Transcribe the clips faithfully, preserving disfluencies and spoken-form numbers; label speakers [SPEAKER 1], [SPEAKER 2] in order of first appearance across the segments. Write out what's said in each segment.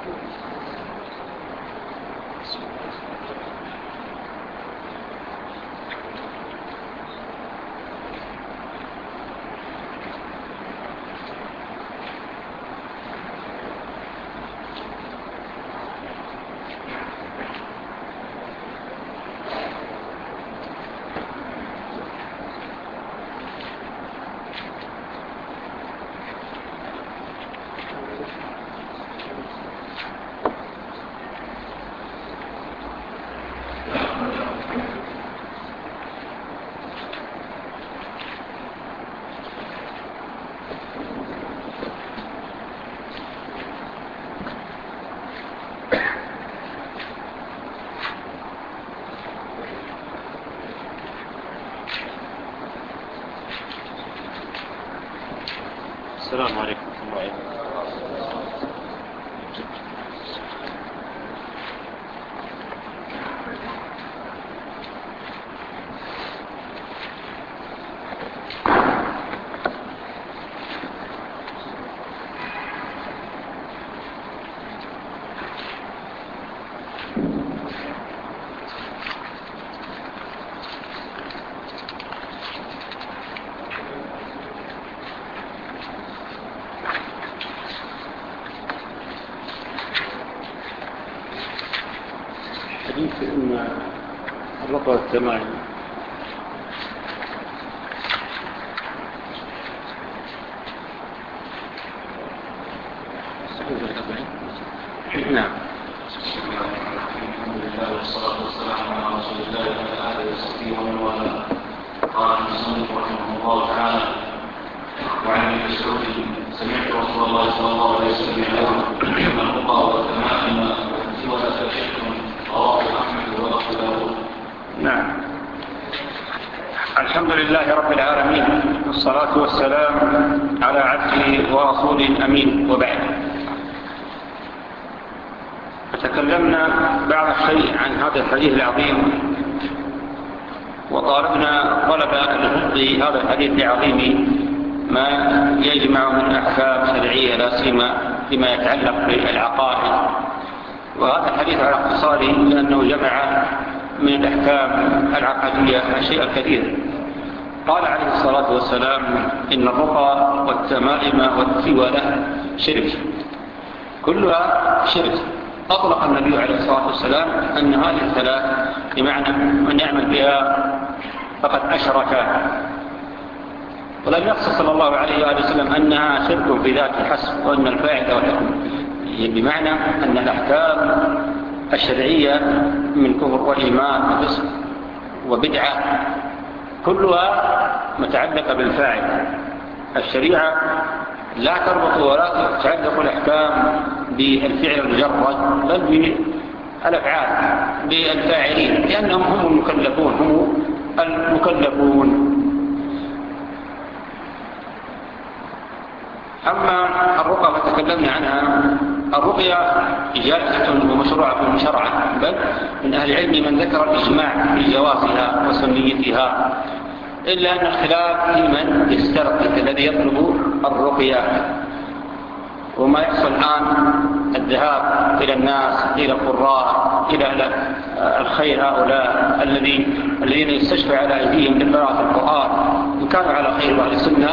[SPEAKER 1] السلام عليكم ورحمة الله وبركاته. حديث إن الرقى والتمائم نعم.
[SPEAKER 2] الحمد لله والصلاة والسلام على رسول الله وعلى آله وصحبه ومن والاه. قال المصنف رحمه الله تعالى: وعن ابن مسعود سمعت رسول الله صلى الله عليه وسلم يقول: إن الرقى والتمائم والسوى شرك. رواه أحمد وأبو داود.
[SPEAKER 3] نعم. الحمد لله رب العالمين، والصلاة والسلام على عبده ورسوله أمين، وبعد. فتكلمنا بعض الشيء عن هذا الحديث العظيم، وطالبنا طلب لفقه هذا الحديث العظيم ما يجمع من أحكام شرعية لا سيما فيما يتعلق بالعقائد. وهذا الحديث على اختصاره لأنه جمع من الأحكام العقدية الشيء الكثير. قال عليه الصلاة والسلام: إن الرقى والتمائم والتولة شرك، كلها شرك. أطلق النبي عليه الصلاة والسلام أن هذه الثلاث بمعنى من يعمل بها فقد أشرك، ولم يقصد صلى الله عليه وآله وسلم أنها شرك في ذات الحسب وأن الفاعل والحكم، بمعنى أن الأحكام الشرعية من كفر وإيمان وفسق وبدعة كلها متعلقة بالفاعل. الشريعة لا تربط ولا تعلق الأحكام بالفعل المجرد، بل بالأفعال بالفاعلين، لأنهم هم المكلفون هم المكلفون. أما الرقى فتكلمنا عنها. الرقية جائزة ومشروعة شرعا، بل من أهل العلم من ذكر الإجماع في جوازها وسنيتها، إلا أن الخلاف في من يسترقي الذي يطلب الرقية. وما يحصل الآن الذهاب إلى الناس، إلى القراء، إلى الخير، هؤلاء الذين يستشفى على أيديهم لقراءة القرآن إن كانوا على خير وأهل السنة،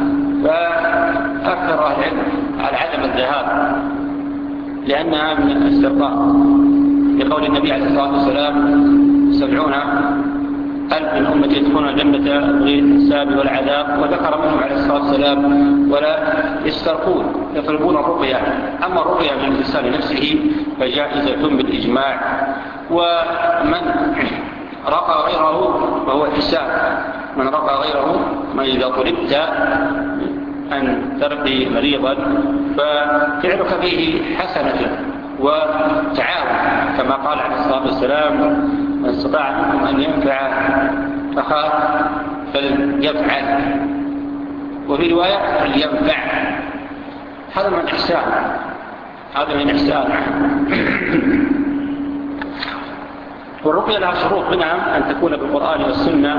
[SPEAKER 3] فأكثر أهل العلم على عدم الذهاب لأنها من الاسترقاء، لقول النبي عليه الصلاة والسلام: سبعون ألف من أمتي يدخلون الجنة بغير حساب ولا عذاب، وذكر منهم عليه الصلاة والسلام: ولا يسترقون، يطلبون الرقية. أما الرقية من الإنسان نفسه فجائزة بالإجماع. ومن رقى غيره فهو حساب. من رقى غيره، ما إذا طلبت أن ترقي مريضا ففعلك فيه حسنة وتعاون، كما قال عليه الصلاة والسلام: من استطاع منكم أن ينفع أخاه فليفعل، وفي رواية فلينفع. هذا من إحسان، هذا من إحسان. والرقية لها شروط، منها أن تكون بالقرآن والسنة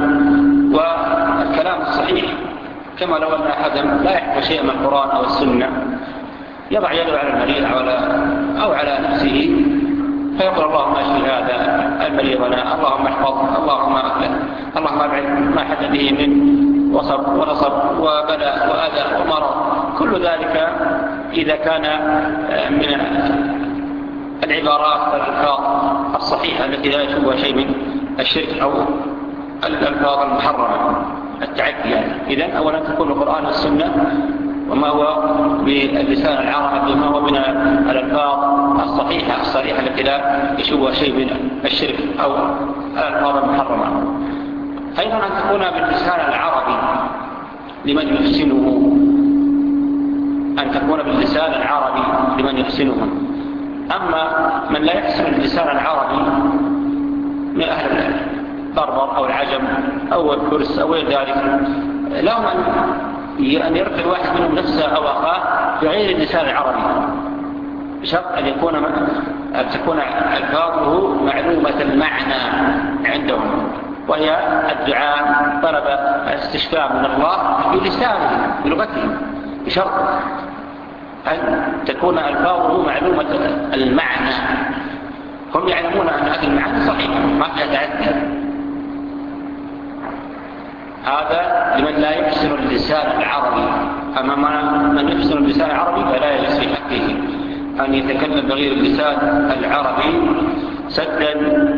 [SPEAKER 3] والكلام الصحيح، كما لو أن أحدا لا يحفظ شيئا من القرآن أو السنة يضع يده على المريض أو على, أو على نفسه فيقول اللهم اشف هذا المريضنا، اللهم احفظه، اللهم اللهم ابعد ما حدث به من وصب ونصب وبلاء وأذى ومرض. كل ذلك إذا كان من العبارات والألفاظ الصحيحة التي لا يشبه شيء من الشرك أو الألفاظ المحرمة التعدي يعني. إذن أولا تكون القرآن والسنة وما هو باللسان العربي وما هو من الألفاظ الصحيحة الصريحة التي لا يشبه شيء من الشرك أو الألفاظ المحرمة. أيضا أن تكون باللسان العربي لمن يحسنه، أن تكون باللسان العربي لمن يحسنه. أما من لا يحسن اللسان العربي من أهل البربر أو العجم أو الفرس أو غير ذلك، لهم أن يرقي واحد منهم نفسه أو أخاه بغير اللسان العربي، بشرط أن يكون أن تكون ألفاظه معلومة المعنى عندهم، وهي الدعاء، طلب الاستشفاء من الله بلسانهم بلغتهم، بشرط أن تكون ألفاظه معلومة المعنى، هم يعلمون أن هذه المعنى صحيحة ما فيها تعدي. هذا لمن لا يحسن اللسان العربي. أما من يحسن اللسان العربي فلا يجوز في حقه أن يتكلم بغير اللسان العربي سدا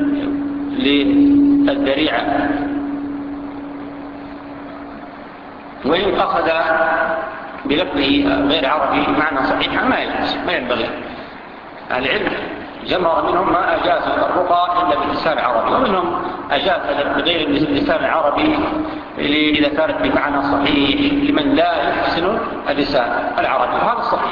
[SPEAKER 3] للذريعة. وإن قصد بلفظه غير عربي معنى صحيحا ما يجوز، ما ينبغي. العلم جمع منهم ما أجاز الرقى إلا باللسان العربي، ومنهم أجاز بغير اللسان العربي إذا كانت بمعنى صحيح لمن لا يحسن اللسان العربي، وهذا الصحيح.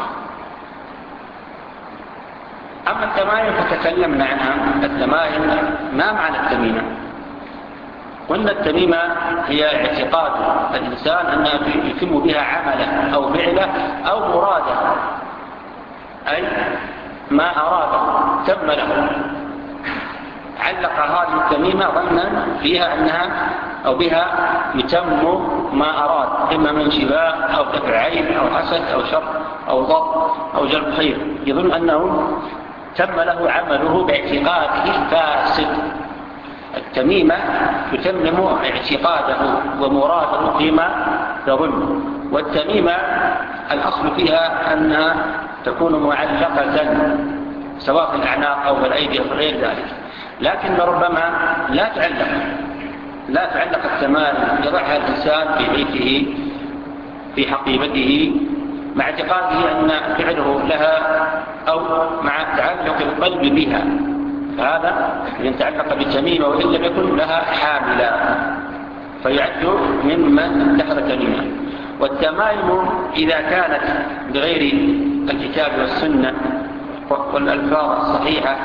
[SPEAKER 3] أما التمائم فتكلمنا عنها. التمائم ما معنى التميمة؟ قلنا التميمة هي اعتقاد الإنسان أنه يتم بها عمله أو فعله أو مراده، أي ما أراده تم له. علق هذه التميمة ظنا فيها أنها أو بها يتم ما أراد، إما من شفاء أو دفع عين أو حسد أو شر أو ضر أو جلب خير، يظن أنه تم له عمله باعتقاده فاسد. التميمة تتمم اعتقاده ومراده فيما يظن. والتميمة الأصل فيها أنها تكون معلقة سواء في الأعناق أو في الأيدي أو غير ذلك، لكن ربما لا تعلق لا تعلق التمائم، يضعها الإنسان في بيته في حقيبته مع اعتقاده أن فعله لها أو مع تعلق القلب بها، فهذا يتعلق بالتميمة وإن لم يكن لها حاملا فيعد ممن اتخذ تميمة. والتمائم إذا كانت بغير الكتاب والسنة والألفاظ الصحيحة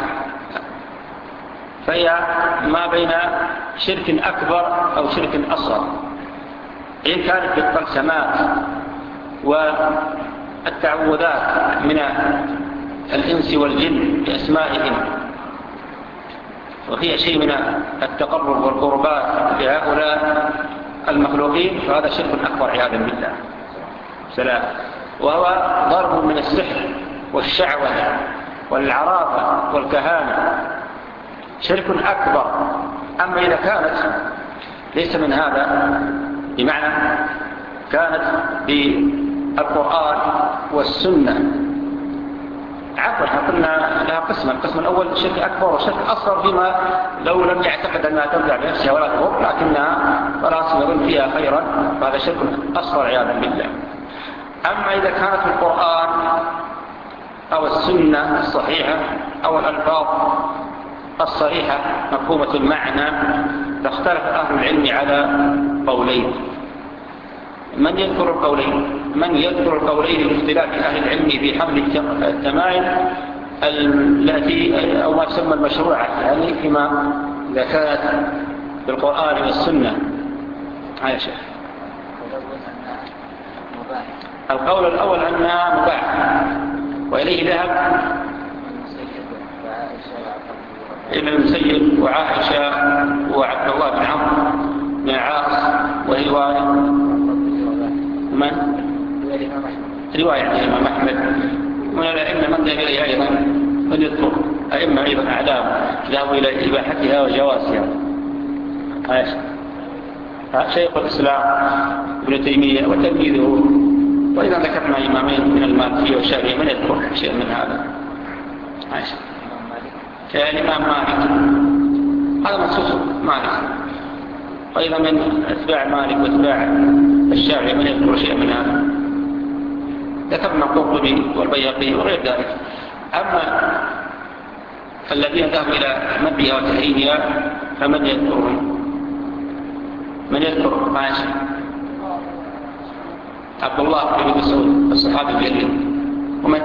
[SPEAKER 3] فهي ما بين شرك أكبر أو شرك أصغر. إن كانت بالطلسمات والتعوذات من الإنس والجن بأسمائهم وهي شيء من التقرب والقربات لهؤلاء المخلوقين فهذا شرك أكبر عياذا بالله سلام. وهو ضرب من السحر والشعوذة والعرافة والكهانة، شرك أكبر. أما إذا كانت ليس من هذا، بمعنى كانت بالقرآن والسنة، عفوا احنا قلنا لها قسم، القسم الأول شرك أكبر وشرك أصغر فيما لو لم يعتقد أنها تنفع بنفسها ولا تضر لكنها خلاص يظن فيها خيرا فهذا شرك أصغر عياذا بالله. أما إذا كانت القرآن أو السنة الصحيحة أو الألفاظ الصحيحة مفهومة المعنى فاختلف أهل العلم على قولين. من يذكر القولين؟ من يذكر القولين لاختلاف أهل العلم في حمل التمائم التي أو ما تسمى المشروعة، يعني فيما إذا كانت بالقرآن والسنة. هيا شيخ. القول الأول أنها مباح وإليه ذهب ابن المسيب وعائشة وعبد الله بن عمرو بن العاص وهي من؟ رواية عن الإمام أحمد من ذهب إليها أيضا من يذكر أئمة أيضا أعلام ذهبوا إلى إباحتها وجوازها. شيخ الإسلام ابن تيمية وتلميذه، وإذا ذكرنا إمامين من المالكية والشافعية من يذكر شيء من هذا. عايش الإمام مالك هذا مخصوص مالك، وإذا من أتباع مالك وأتباع الشافعي من يذكر شيء من هذا. ذكرنا القرطبي والبيهقي وغير ذلك. أما الذين ذهبوا إلى مدها وتحريمها فمن يذكرهم؟ من يذكر عائشة؟ عبد الله بن مسعود الصحابي الجليل. ومن؟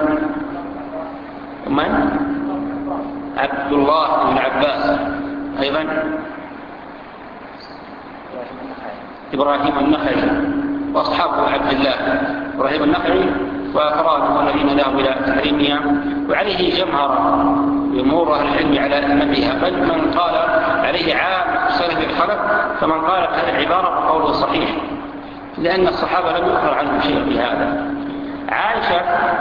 [SPEAKER 3] ومن؟ عبد الله بن عباس أيضا. إبراهيم النخعي وأصحابه عبد الله إبراهيم النخعي وأقرانه الذين ذهبوا إلى تحريمها، وعليه جمهر جمهور أهل العلم على نبيها، بل من قال عليه عام سلف الخلف، فمن قال بهذه العبارة فقوله صحيح، لأن الصحابة لم يؤخر عنهم شيء بهذا. عائشة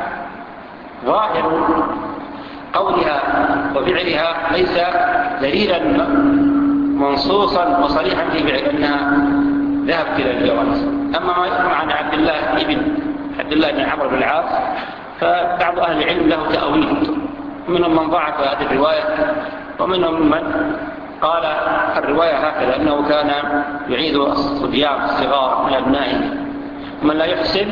[SPEAKER 3] ظاهر قولها وفعلها ليس دليلا منصوصا وصريحا في فعل أنها ذهبت إلى الجواز. أما ما يذكر عن عبد الله ابن عبد الله بن عمرو بن العاص فبعض أهل العلم له تأويل، منهم من ضعف هذه الرواية ومنهم من قال الرواية هكذا أنه كان يعيد الصبيان الصغار من أبنائه، ومن لا يحسن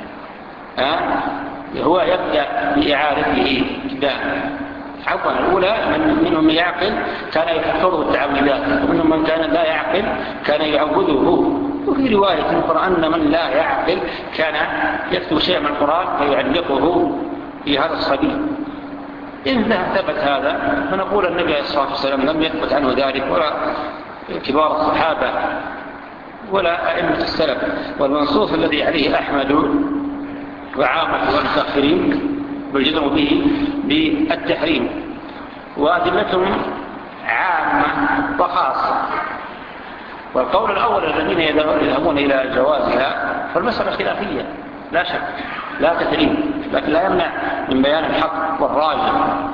[SPEAKER 3] هو يبدأ بإعادته ابتداء. عفوا الأولى من منهم من يعقل كان يحفظه التعويذات، ومنهم من كان لا يعقل كان يعوذه. وفي رواية أخرى أن من لا يعقل كان يكتب شيء من القرآن فيعلقه في هذا الصبي. إن ثبت هذا فنقول النبي عليه الصلاة والسلام لم يثبت عنه ذلك، ولا كبار الصحابة ولا أئمة السلف. والمنصوص الذي عليه أحمد وعامة والمتأخرين بالجزم به بالتحريم، وأدلتهم عامة وخاصة. والقول الأول الذين يذهبون إلى جوازها فالمسألة خلافية لا شك، لا تحريم، لكن لا يمنع من بيان الحق والراجح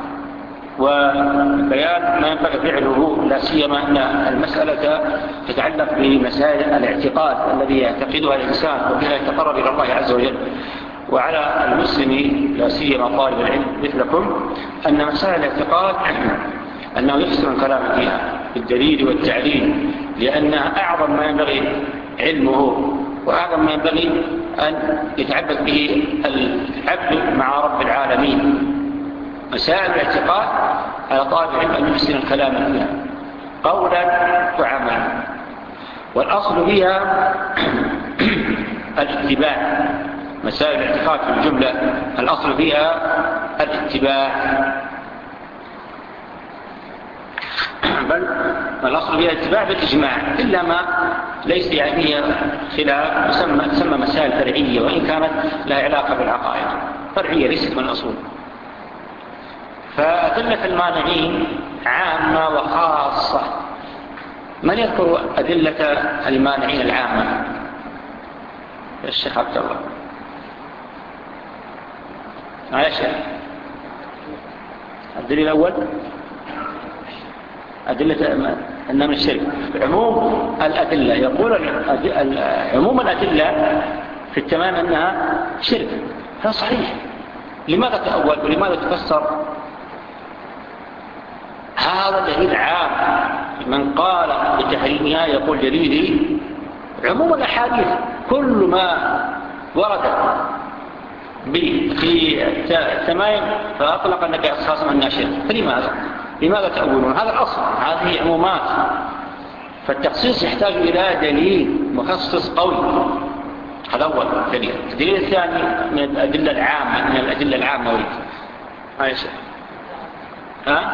[SPEAKER 3] وبيان ما ينبغي فعله، لا سيما أن المسألة تتعلق بمسائل الاعتقاد الذي يعتقدها الإنسان وبها يتقرب إلى الله عز وجل. وعلى المسلم لا سيما طالب العلم مثلكم أن مسائل الاعتقاد أنه يحسن الكلام فيها بالدليل والتعليل، لأنها أعظم ما ينبغي علمه وأعظم ما ينبغي أن يتعبد به العبد مع رب العالمين. مسائل الاعتقاد على طالب العلم أن يحسن الكلام فيها قولا وعملا، والأصل فيها الاتباع. مسائل الاعتقاد في الجملة الأصل فيها الاتباع، بل الأصل فيها الاتباع بالإجماع، إلا ما ليس يعني فيها خلاف تسمى, تسمى مسائل فرعية، وإن كانت لها علاقة بالعقائد فرعية ليست من الأصول. فأدلة المانعين عامة وخاصة. من يذكر أدلة المانعين العامة؟ الشيخ عبد الله. عائشة. الدليل الأول أدلة أنها من الشرك. عموم الأدلة يقول عموم الأدلة في التمام أنها شرك، هذا صحيح. لماذا تأول ولماذا تفسر؟ هذا دليل عام. من قال بتحريمها يقول دليلي عموم الأحاديث كل ما ورد في التمام فأطلق النبي صلى الله عليه وسلم أنها شرك. فلماذا؟ لماذا تأولون؟ هذا الأصل، هذه عمومات. فالتخصيص يحتاج إلى دليل مخصص قوي. هذا أول دليل. الدليل الثاني من الأدلة العامة، من الأدلة العامة وليد عائشة ها؟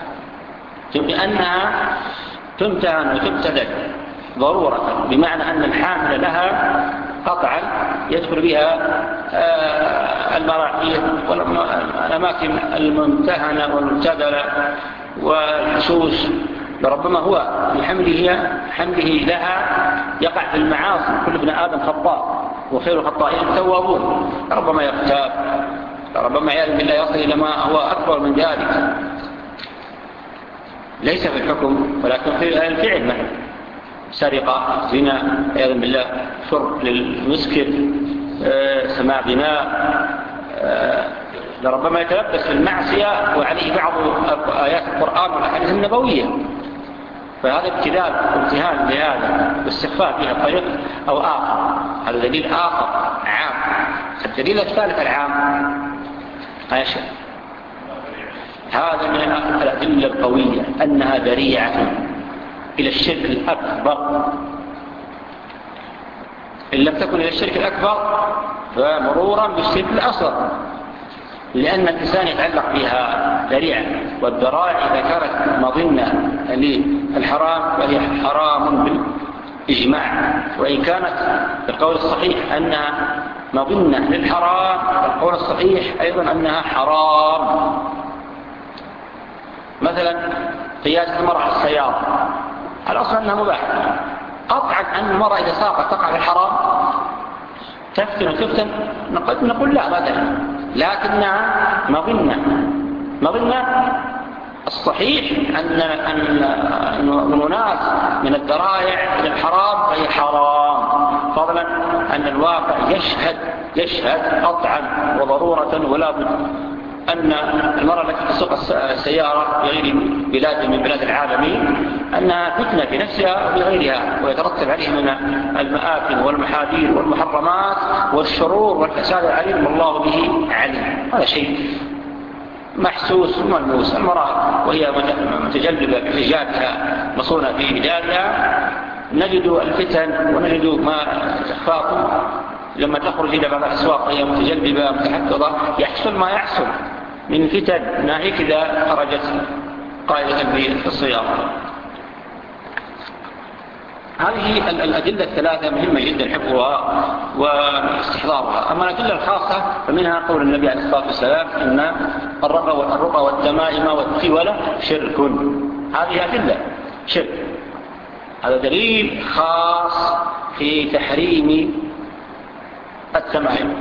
[SPEAKER 3] بأنها تمتهن وتبتدل ضرورة، بمعنى أن الحامل لها قطعا يدخل بها المراحيض والأماكن الممتهنة والمبتدلة والحشوش، لربما هو بحمله حمله لها يقع في المعاصي. كل ابن آدم خطاء وخير الخطائين التوابون. ربما يغتاب ربما عياذا بالله يصل إلى ما هو أكبر من ذلك، ليس في الحكم ولكن في الفعل، مثلا سرقة، زنا عياذا بالله، شرب للمسكر، آه، سماع غناء، آه، لربما يتلبس في المعصية وعليه بعض آيات القرآن والأحاديث النبوية، فهذا ابتلاء وامتهان لهذا واستخفاف بها طريق أو آخر. هذا دليل آخر عام. الدليل الثالث العام ايش؟ هذا من الأدلة القوية أنها ذريعة إلى الشرك الأكبر. إن لم تكن إلى الشرك الأكبر فمرورا بالشرك الأصغر، لأن الإنسان يتعلق بها ذريعة، والذرائع إذا كانت مظنة للحرام فهي حرام بالإجماع، وإن كانت القول الصحيح أنها مظنة للحرام فالقول الصحيح أيضا أنها حرام. مثلا قيادة المرأة على السيارة، الأصل أنها مباحة، قطعا أن المرأة إذا ساقت تقع في الحرام تفتن وتفتن نقول لا مثلا، لكنها مظنة. مظنة الصحيح أن المناس من الذرائع إلى الحرام فهي حرام، فضلا أن الواقع يشهد يشهد قطعا وضرورة ولا بد أن المرأة التي تسوق السيارة في غير بلاد من بلاد العالمين أنها فتنة في نفسها وفي غيرها، ويترتب عليه من المآثم والمحاذير والمحرمات والشرور والفساد العليم والله به عليم. هذا شيء محسوس وملموس. المرأة وهي متجلبة بحجابها مصونة في رجالها نجد الفتن ونجد ما تخفاق لما تخرج إلى بعض الأسواق وهي متجلبة متحفظة يحصل ما يحصل من فتن ناهيك إذا خرجت قائدة في السيارة. هذه الأدلة الثلاثة مهمة جدا حفظها واستحضارها. أما الأدلة الخاصة فمنها قول النبي عليه الصلاة والسلام إن الرقى والتمائم والتولة شرك. هذه أدلة شرك. هذا دليل خاص في تحريم التمائم.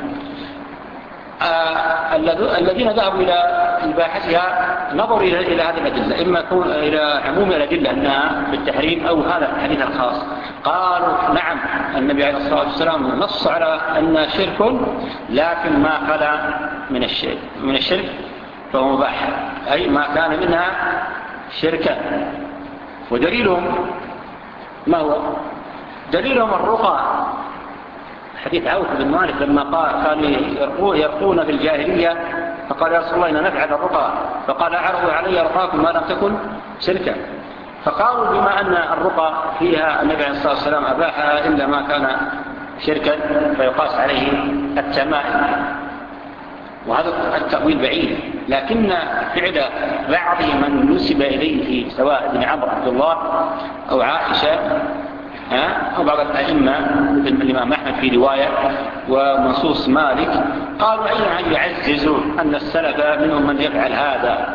[SPEAKER 3] آه الذين ذهبوا إلى إباحتها نظروا إلى هذه الأدلة، إما يكون إلى عموم الأدلة أنها بالتحريم أو هذا الحديث الخاص. قالوا نعم النبي عليه الصلاة والسلام نص على أن شرك، لكن ما خلا من الشرك من الشرك فهو مباح، أي ما كان منها شركا. ودليلهم ما هو؟ دليلهم الرقى. حديث عوف بن مالك لما قال كانوا يرقون في الجاهلية فقال يا رسول الله إن نفعل الرقى، فقال أعرضوا علي رقاكم ما لم تكن شركا. فقالوا بما أن الرقى فيها النبي عليه الصلاة والسلام أباحها إلا ما كان شركا فيقاس عليه التمائم. وهذا التأويل بعيد، لكن فعل بعض من نسب إليه سواء ابن عمرو عبد الله أو عائشة أو بعض الأئمة مثل الإمام أحمد في رواية ومنصوص مالك قالوا أيضا يعززوا أن السلف منهم من يفعل هذا،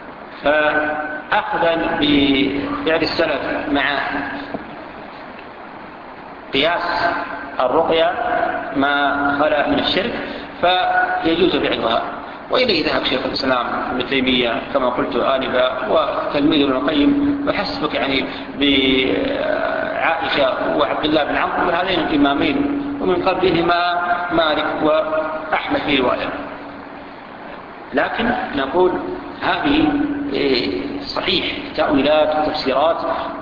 [SPEAKER 3] فأخذا بفعل السلف مع قياس الرقية ما خلا من الشرك فيجوز فعلها. وإليه ذهب شيخ الإسلام ابن تيمية كما قلت آنفا وتلميذ ابن القيم، وحسبك يعني بعائشة وعبد الله بن عمرو هذين الإمامين، ومن قبلهما مالك وأحمد في رواية. لكن نقول هذه صحيح تأويلات وتفسيرات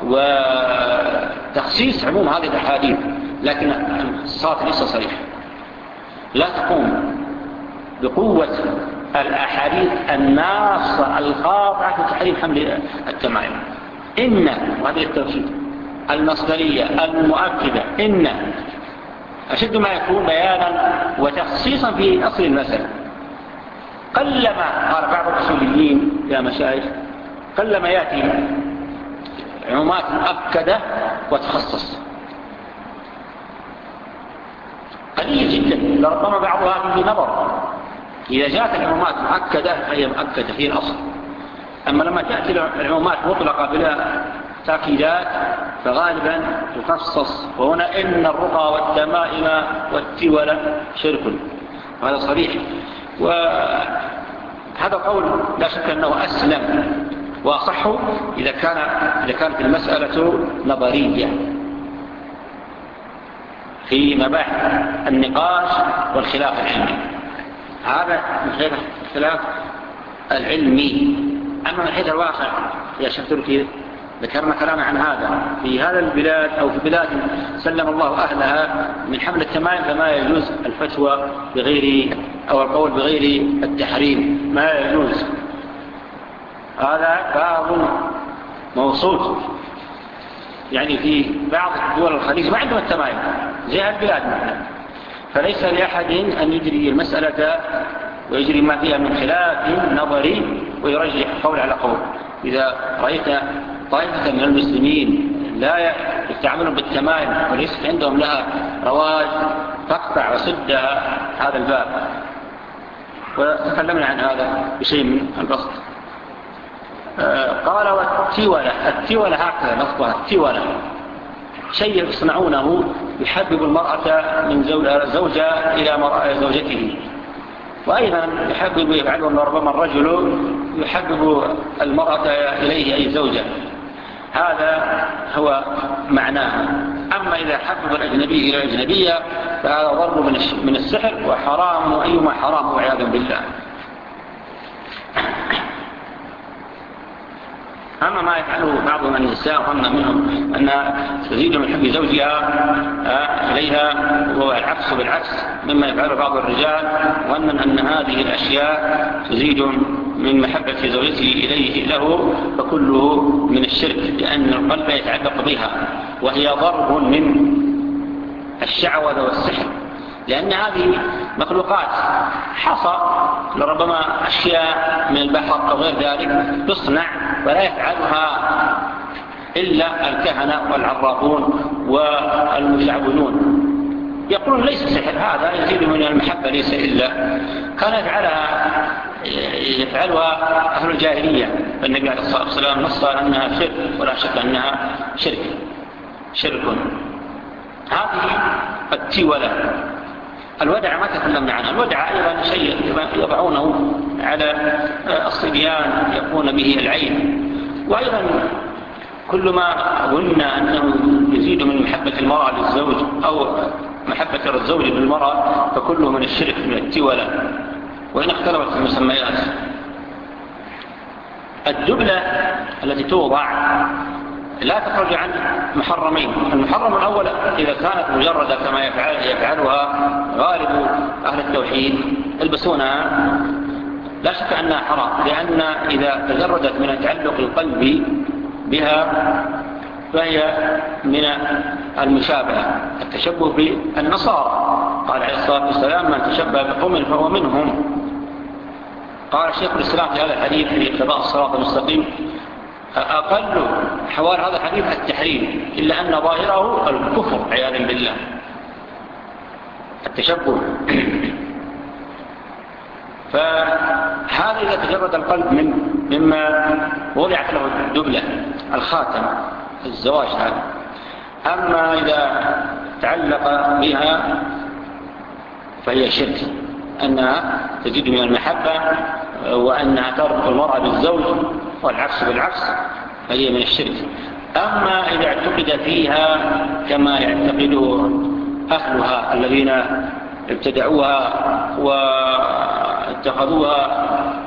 [SPEAKER 3] وتخصيص عموم هذه الأحاديث، لكن الصلاة ليس صريح، لا تقوم بقوة الأحاديث الناصة القاطعة في تحريم حمل التمائم. إن وهذه التوحيد المصدرية المؤكدة إن أشد ما يكون بيانا وتخصيصا في أصل المسألة. قلما قال بعض الأصوليين يا مشايخ قلما يأتي عمومات مؤكدة وتخصص، قليل جدا، لربما بعضها فيه نظر. إذا جاءت العمومات مؤكدة فهي مؤكدة هي الأصل. أما لما تأتي العمومات مطلقة بلا تأكيدات فغالبا تخصص. وهنا إن الرقى والتمائم والتولة شرك، وهذا صريح. وهذا قول لا شك أنه أسلم وأصح إذا كان إذا كانت المسألة نظرية في مباحث النقاش والخلاف العلمي. هذا من حيث الخلاف العلمي. أما من حيث الواقع يا شيخ تركي ذكرنا كلاما عن هذا في هذا البلاد أو في بلاد سلم الله أهلها من حمل التمائم، فما يجوز الفتوى بغير أو القول بغير التحريم، ما يجوز. هذا باب موصول. يعني في بعض دول الخليج ما عندهم التمائم زي البلاد مثلا، فليس لأحد أن يجري المسألة ويجري ما فيها من خلاف نظري ويرجح قول على قول. إذا رأيت طائفة من المسلمين لا يستعملون بالتمائم وليس عندهم لها رواج فاقطع وسد هذا الباب. وتكلمنا عن هذا بشيء من البسط. قال والتولة، التولة هكذا لفظها التولة، شيء يصنعونه يحبب المرأة من زوجة إلى زوجته، وأيضا يحبب يفعله ربما الرجل يحبب المرأة إليه أي زوجة. هذا هو معناه. أما إذا حبب الأجنبي إلى الأجنبية فهذا ضرب من السحر وحرام، وأيما حرام وعياذا بالله. أما ما يفعله بعض من النساء ظن منهم أن تزيد من حب زوجها إليها والعكس بالعكس مما يفعله بعض الرجال، ظن أن هذه الأشياء تزيد من محبة زوجته إليه له، فكله من الشرك، لأن القلب يتعلق بها وهي ضرب من الشعوذة والسحر، لأن هذه مخلوقات حصى لربما أشياء من البحر أو غير ذلك تصنع ولا يفعلها إلا الكهنة والعرافون والمشعوذون. يقولون ليس سحر، هذا يزيد من المحبة، ليس إلا كان يفعلها يفعلها أهل الجاهلية. النبي عليه الصلاة والسلام نص أنها شرك، ولا شك أنها شرك شرك. هذه التولة. الودع ما تكلمنا عنها. الودع أيضا شيء يضعونه على الصبيان يقون به العين، وأيضا كل ما قلنا أنه يزيد من محبة المرأة للزوج أو محبة الزوج للمرأة فكله من الشرك من التولة، وإن اختلفت المسميات. الدبلة التي توضع لا تخرج عن محرمين. المحرم الأول إذا كانت مجردة كما يفعل يفعلها غالب أهل التوحيد يلبسونها، لا شك أنها حرام، لأن إذا تجردت من تعلق القلب بها فهي من المشابهة، التشبه بالنصارى. قال عليه الصلاة والسلام من تشبه بقوم فهو منهم. قال شيخ الإسلام في هذا الحديث في اقتضاء الصراط المستقيم أقل حوار هذا الحديث التحريم، إلا أن ظاهره الكفر عياذا بالله، التشبه. فهذا إذا تجرد القلب من مما وضعت له الدبلة الخاتم الزواج هذا. أما إذا تعلق بها فهي شرك، أنها تزيد من المحبة وأنها تربط المرأة بالزوج والعكس بالعكس فهي من الشرك. أما إذا اعتقد فيها كما يعتقده أهلها الذين ابتدعوها واتخذوها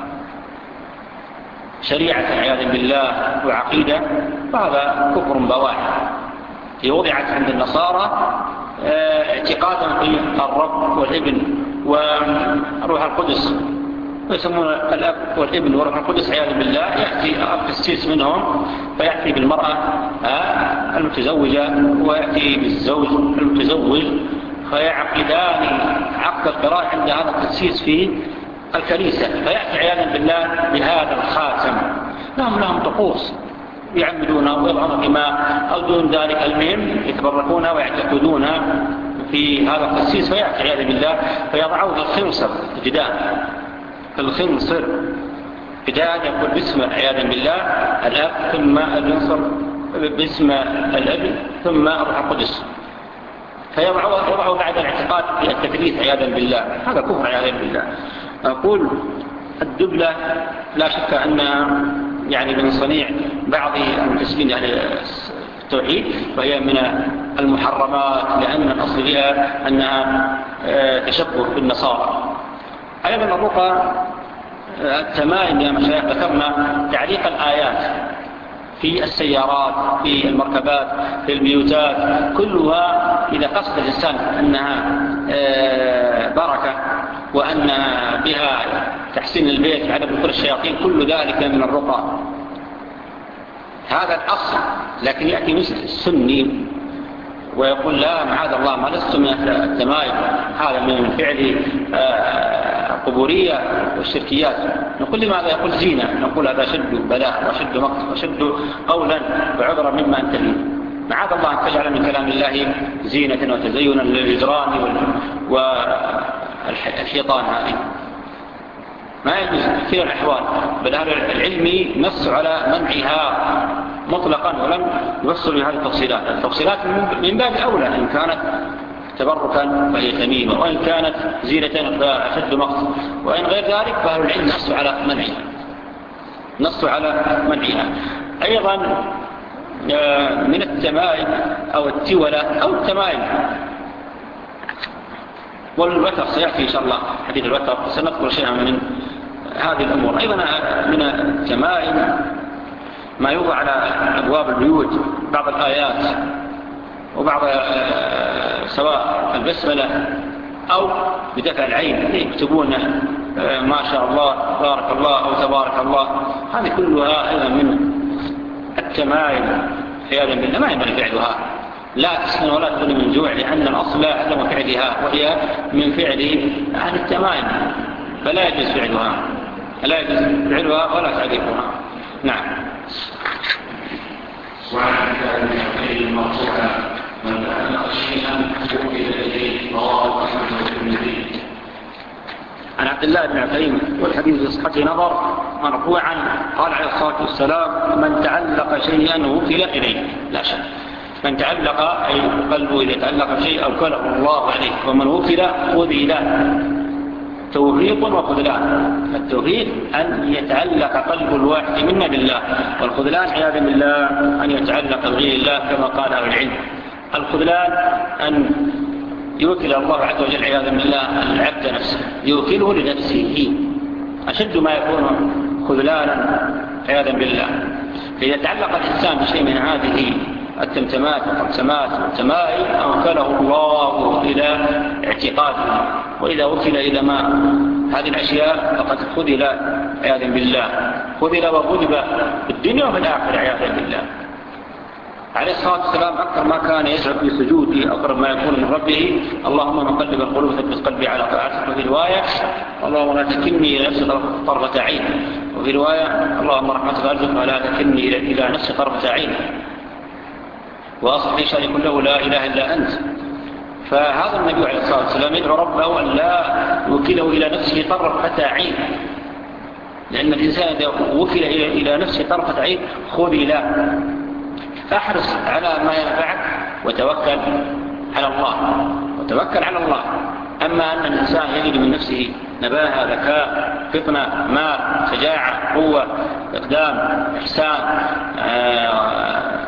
[SPEAKER 3] شريعة عياذا بالله وعقيدة، فهذا كفر بواح. هي وضعت عند النصارى اعتقادا في الرب والابن وروح القدس، ويسمون الأب والابن وروح القدس عياذا بالله. يأتي القسيس منهم فيأتي بالمرأة المتزوجة ويأتي بالزوج المتزوج، فيعقدان عقد القراء عند هذا القسيس في الكنيسة، فيأتي عياذا بالله بهذا الخاتم. لهم لهم طقوس يعمدونها ويضعون في ماء أو دون ذلك، المهم يتبركون ويعتقدون في هذا القسيس، فيأتي عياذا بالله فيضعوه في الخنصر جدان، في الخنصر بداية يقول باسم عياذا بالله الأب، ثم الخنصر باسم الأب، ثم الروح القدس، فيضعوا بعد الاعتقاد في التثليث عياذا بالله. هذا كفر عياذا بالله. أقول الدبلة لا شك أنها يعني من صنيع بعض المنتسبين يعني التوحيد، وهي من المحرمات، لأن الأصل فيها أنها تشبه بالنصارى. أيضا الرقى التمائم يا مشايخ ذكرنا تعليق الآيات في السيارات، في المركبات، في البيوتات، كلها إذا قصد الإنسان أنها بركة وأن بها تحسين البيت عدم دخول الشياطين، كل ذلك من الرقى. هذا الأصل. لكن يأتي مثل السني ويقول لا معاذ الله ما لست من التمائم، هذا من فعل القبورية والشركيات. نقول لماذا؟ يقول زينة. نقول هذا شد بلاء وشد مقت وشد قولا وعذرا مما أنت فيه. معاذ الله أن تجعل من كلام الله زينة وتزينا للجدران والحيطان، هذه ما يجوز في الأحوال. بل أهل العلم نص على منعها مطلقا ولم يوصلوا لهذه التفصيلات. التفصيلات من باب أولى، إن كانت تبركا فهي تميمة، وإن كانت زينة فأشد مقت، وإن غير ذلك فأهل العلم نصوا على منعها نصوا على منعها. أيضا من التمائم أو التولة أو التمائم والوتر، سيأتي إن شاء الله حديث الوتر، سنذكر شيئا من هذه الأمور. أيضا من التمائم ما يوضع على أبواب البيوت، بعض الآيات وبعض سواء البسملة أو بدفع العين يكتبون ما شاء الله بارك الله أو تبارك الله. هذه كلها أيضا من التمائم عياذا بالله، ما ينبغي فعلها، لا تسكن ولا تغني من جوع، لأن الأصل عدم فعلها، وهي من فعل أهل التمائم، فلا يجوز فعلها لا يجوز فعلها ولا تعريفها. نعم.
[SPEAKER 2] وعن كتاب الحقيقي المرفوعة من تعلق شيئا وكل إليه رواه أحمد والترمذي.
[SPEAKER 3] عن عبد الله بن عفيم والحديث بصحته نظر مرفوعا قال عليه الصلاة والسلام: من تعلق شيئا وكل إليه. لا شك من تعلق أي قلبه إذا تعلق شيء أوكله الله عليه، ومن وكل خذل. توفيق وخذلان. التوفيق أن يتعلق قلب الواحد منا بالله، والخذلان عياذا بالله أن يتعلق بغير الله كما قال أهل العلم. الخذلان أن يوكل الله عز وجل عياذا بالله العبد نفسه، يوكله لنفسه، أشد ما يكون خذلانا عياذا بالله. فإذا تعلق الإنسان بشيء من هذه التمتمات والتمتمات والتمائم أوكله الله إلى اعتقاده، وإذا وكل إلى ما هذه الأشياء فقد خذل عياذا بالله، خذل وغلب في الدنيا وفي الآخرة عياذا بالله. عليه الصلاة والسلام أكثر ما كان يسعد في سجوده أقرب ما يكون من ربه: اللهم مقلب القلوب ثبت قلبي على طاعتك. وفي رواية: اللهم لا تكلني إلى نفسي طرفة عين. وفي رواية: اللهم رحمتك أرجوك ولا تكلني إلى نفسي طرفة عين، وأصلح لي شأني كله لا إله إلا أنت. فهذا النبي عليه الصلاة والسلام يدعو ربه أن لا يوكله إلى نفسه طرفة عين، لأن الإنسان إذا وكل إلى نفسه طرفة عين خذل. فاحرص على ما ينفعك وتوكل على الله وتوكل على الله. أما أن الإنسان يجد من نفسه نباهة، ذكاء، فطنة، مال، شجاعة، قوة، إقدام، إحسان، آه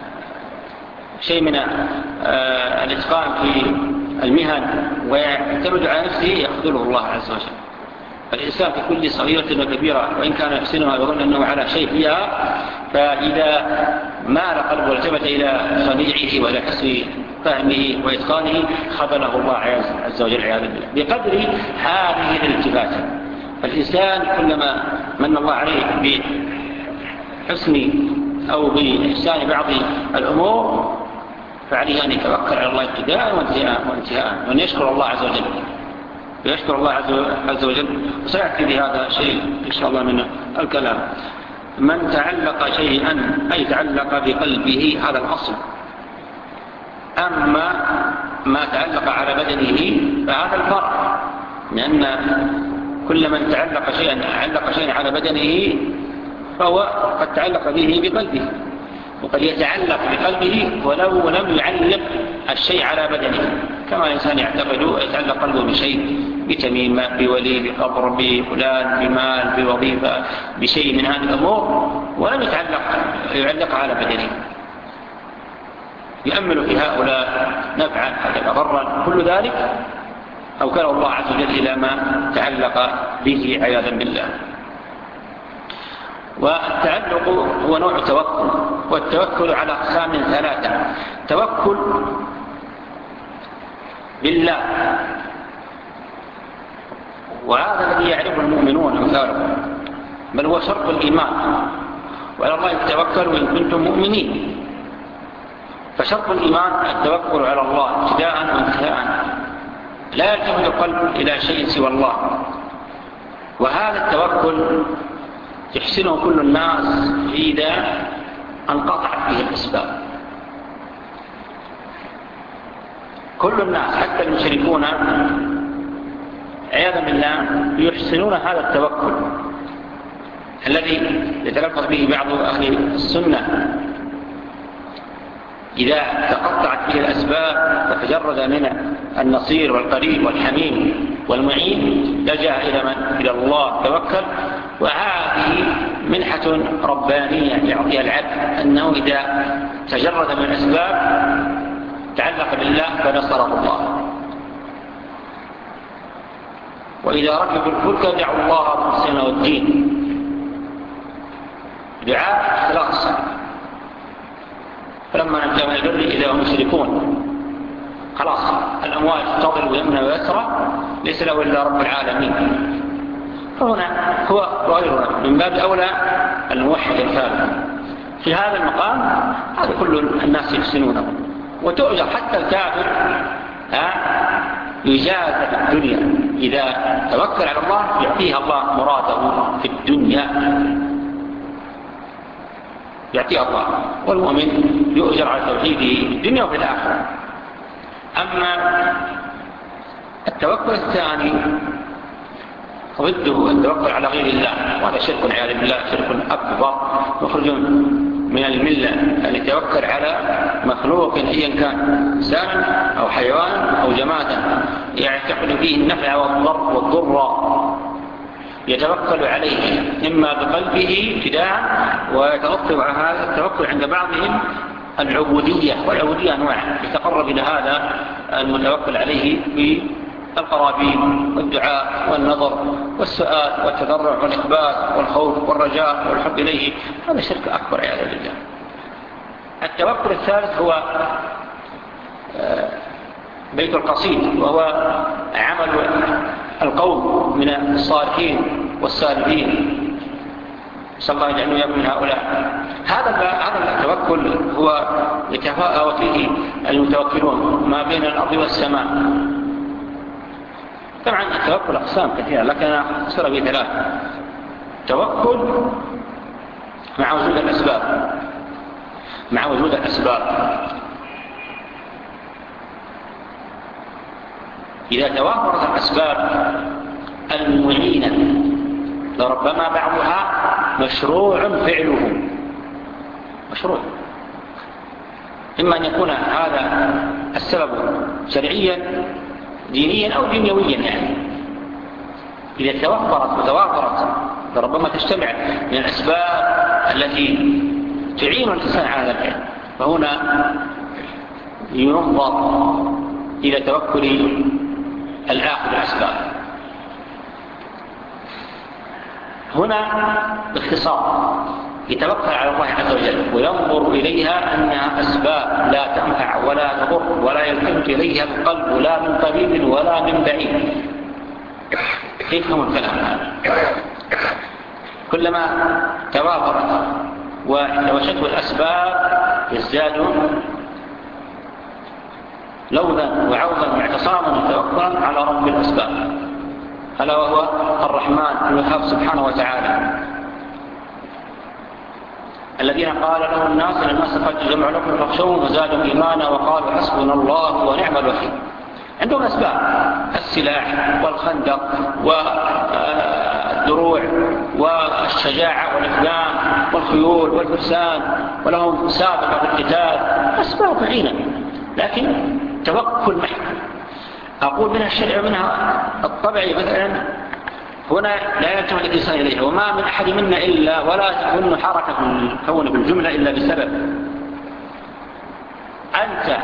[SPEAKER 3] شيء من آه الإتقان في المهن ويعتمد على نفسه، يخذله الله عز وجل. الإنسان في كل صغيرة وكبيرة وإن كان يحسنها يظن أنه على شيء فيها، فإذا مال قلبه والتفت إلى صنيعه وإلى حسن فهمه وإتقانه خذله الله عز وجل عياذا بالله بقدر هذه الالتفاتة. فالإنسان كلما من الله عليه بحسن أو بإحسان بعض الأمور فعليه أن يتوكل على الله ابتداء وانتهاء، وأن يشكر الله عز وجل ويشكر الله عز وجل. وسيأتي بهذا شيء إن شاء الله من الكلام. من تعلق شيئا أي تعلق بقلبه، هذا الأصل. أما ما تعلق على بدنه فهذا الفرق، لأن كل من تعلق شيئا علق شيئا على بدنه فهو قد تعلق به بقلبه، وقد يتعلق بقلبه ولو لم يعلق الشيء على بدنه، كما الإنسان يعتقد يتعلق قلبه بشيء بتميمة بولي بقبر بفلان بمال بوظيفة بشيء من هذه الأمور ولم يتعلق يعلق على بدنه يؤمل في هؤلاء نفعا ضرا كل ذلك أوكله الله عز وجل إلى ما تعلق به عياذا بالله. والتعلق هو نوع توكل، والتوكل على أقسام ثلاثة: توكل بالله، وهذا الذي يعرفه المؤمنون أمثالهم، بل هو شرط الإيمان، وعلى الله توكلوا إن كنتم مؤمنين. فشرط الإيمان التوكل على الله ابتداء وانتهاء، لا يلتفت القلب إلى شيء سوى الله. وهذا التوكل يحسنه كل الناس إذا انقطعت به الأسباب. كل الناس حتى المشركون عياذا بالله يحسنون هذا التوكل الذي يتلفظ به بعض أهل السنة. إذا تقطعت به الأسباب فتجرد من النصير والقريب والحميم والمعين لجأ إلى من؟ إلى الله توكل. وهذه منحة ربانية يعطيها العبد، أنه إذا تجرد من الأسباب تعلق بالله فنصره الله. وإذا ركبوا الفلك دعوا الله مخلصين له الدين، دعاء إخلاص. فلما نجا من البر إذا هم يشركون، خلاص الأمواج تضرب يمنى ويسرى، ليس له إلا رب العالمين. فهنا هو غيرنا من باب أولى الموحد الفارغ. في هذا المقام هذا كل الناس يحسنونه، وتؤجر حتى الكافر يجازى في الدنيا إذا توكل على الله، يعطيها الله مراده في الدنيا، يعطيها الله. والمؤمن يؤجر على توحيده في الدنيا وفي الآخرة. أما التوكل الثاني ضده التوكل على غير الله، وهذا شرك والعياذ بالله، شرك أكبر مخرج من الملة. أن يتوكل على مخلوق أيا كان، إنسان أو حيوان أو جمادا، يعتقد فيه النفع والضر والضر، يتوكل عليه إما بقلبه ابتداء، ويترتب على هذا التوكل عند بعضهم العبودية، والعبودية أنواع يتقرب إلى هذا المتوكل عليه بالقرابين والدعاء والنظر والسؤال والتضرع والإخبات والخوف والرجاء والحب إليه. هذا شرك أكبر عياذا بالله. التوكل الثالث هو بيت القصيد، وهو عمل القوم من الصالحين والسالفين، صلى الله يجعلنا وإياكم من هؤلاء. هذا هذا التوكل هو يتفاوت فيه المتوكلون ما بين الأرض والسماء. طبعا التوكل أقسام كثيرة، لكن أنا أختصر به ثلاث: توكل مع وجود الأسباب، مع وجود الأسباب إذا توافرت الأسباب المعينة لربما بعضها مشروع فعله، مشروع، إما أن يكون هذا السبب شرعيا دينيا أو دنيويا. يعني إذا توفرت وتوافرت لربما تجتمع من الأسباب التي تعين الإنسان على ذلك، فهنا ينظر إلى توكل الآخذ الأسباب. هنا باختصار يتوكل على الله عز وجل وينظر إليها أنها أسباب لا تنفع ولا تضر، ولا يلتفت إليها القلب لا من قريب ولا من بعيد. كيف هم الكلام هذا؟ كلما توافرت وتوشته الأسباب يزداد لوذا وعوضا واعتصاما وتوكلا على رب الأسباب، ألا وهو الرحمن الوهاب سبحانه وتعالى، الذين قال له الناس ان الناس قد جمعوا لكم فاخشوهم فزادوا ايمانا وقالوا حسبنا الله ونعم الوكيل. عندهم اسباب: السلاح والخندق والدروع والشجاعه والاقدام والخيول والفرسان، ولهم سابقه في القتال، اسباب معينه، لكن توكل محض. أقول منها الشرع ومنها الطبعي. مثلا هنا لا يلتفت الإنسان إليها، وما من أحد منا إلا ولا تكون حركة في الكون بالجملة إلا بسبب. أنت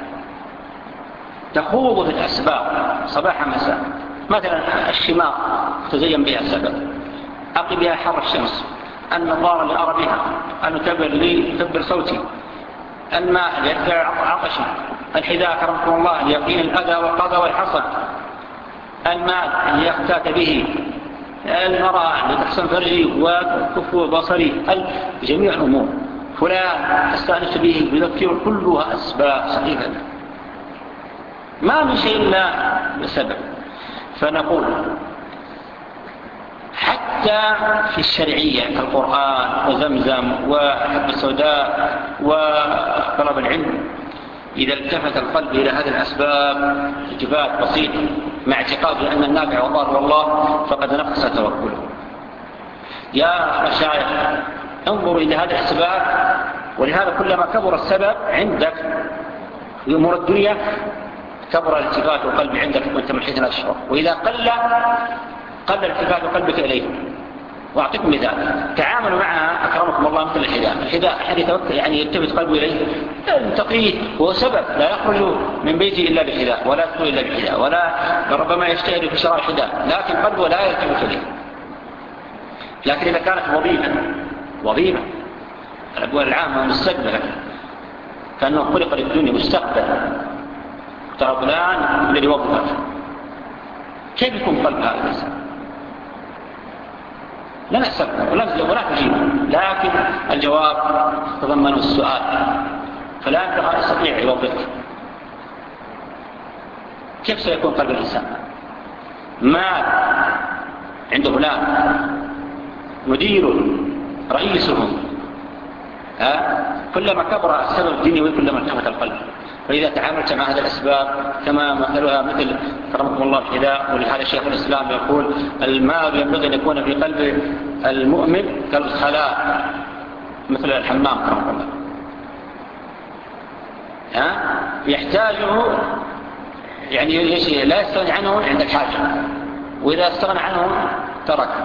[SPEAKER 3] تخوض في الأسباب صباحا مساء، مثلا الشماغ تزين بها السبب، أقي بها حر الشمس، النظارة اللي أرى بها، المكبر لي يكبر صوتي، الماء ليدفع عطشي، الحذاء كرمكم الله ليقين الأذى والقضى والحصد، المال ليختات به، المرأة لتحسن فرجي وكفو بصري، جميع الأمور. فلان أستأنس به يذكر، كلها أسباب صحيحة، ما من شيء إلا بسبب. فنقول حتى في الشرعية كالقرآن وزمزم وحب السوداء وطلب العلم، إذا التفت القلب إلى هذه الأسباب التفات بسيط مع اعتقاد أن النافع والله هو الله، فقد نقص توكله. يا مشايخ انظروا إلى هذه الأسباب، ولهذا كلما كبر السبب عندك في أمور الدنيا كبر الالتفات القلب عندك وانت من حيث لا تشعر، وإذا قل قل التفات قلبك إليه. وأعطيكم مثال، تعاملوا معها أكرمكم الله مثل الحذاء. الحذاء أحد يتوكل يعني يلتفت قلبه إليه تقيه، هو سبب، لا يخرج من بيته إلا بحذاء، ولا يدخل إلا بحذاء، ولا ربما يجتهد في شراء الحذاء، لكن قلبه لا يلتفت إليه. لكن إذا كانت وظيفة وظيفة الأبواب العامة مستقبلة، كأنه خلق للدنيا مستقبل، ترى فلان الذي وظفه، كيف يكون قلب هذا الإنسان؟ لا نستقبل ولا تجيب، لكن الجواب تضمن السؤال، فلا أنت يستطيع يوظفك. كيف سيكون قلب الإنسان؟ مال عنده فلان مدير رئيسهم، كلما كبر السبب الدنيوي كلما التفت القلب. فإذا تعاملت مع هذه الأسباب كما مثلها مثل كرمكم الله الحذاء، ولهذا شيخ الإسلام يقول المال ينبغي أن يكون في قلب المؤمن كالخلاء مثل الحمام كرمكم الله، ها يحتاجه يعني لا يستغني عنه عند الحاجة، وإذا استغنى عنه تركه.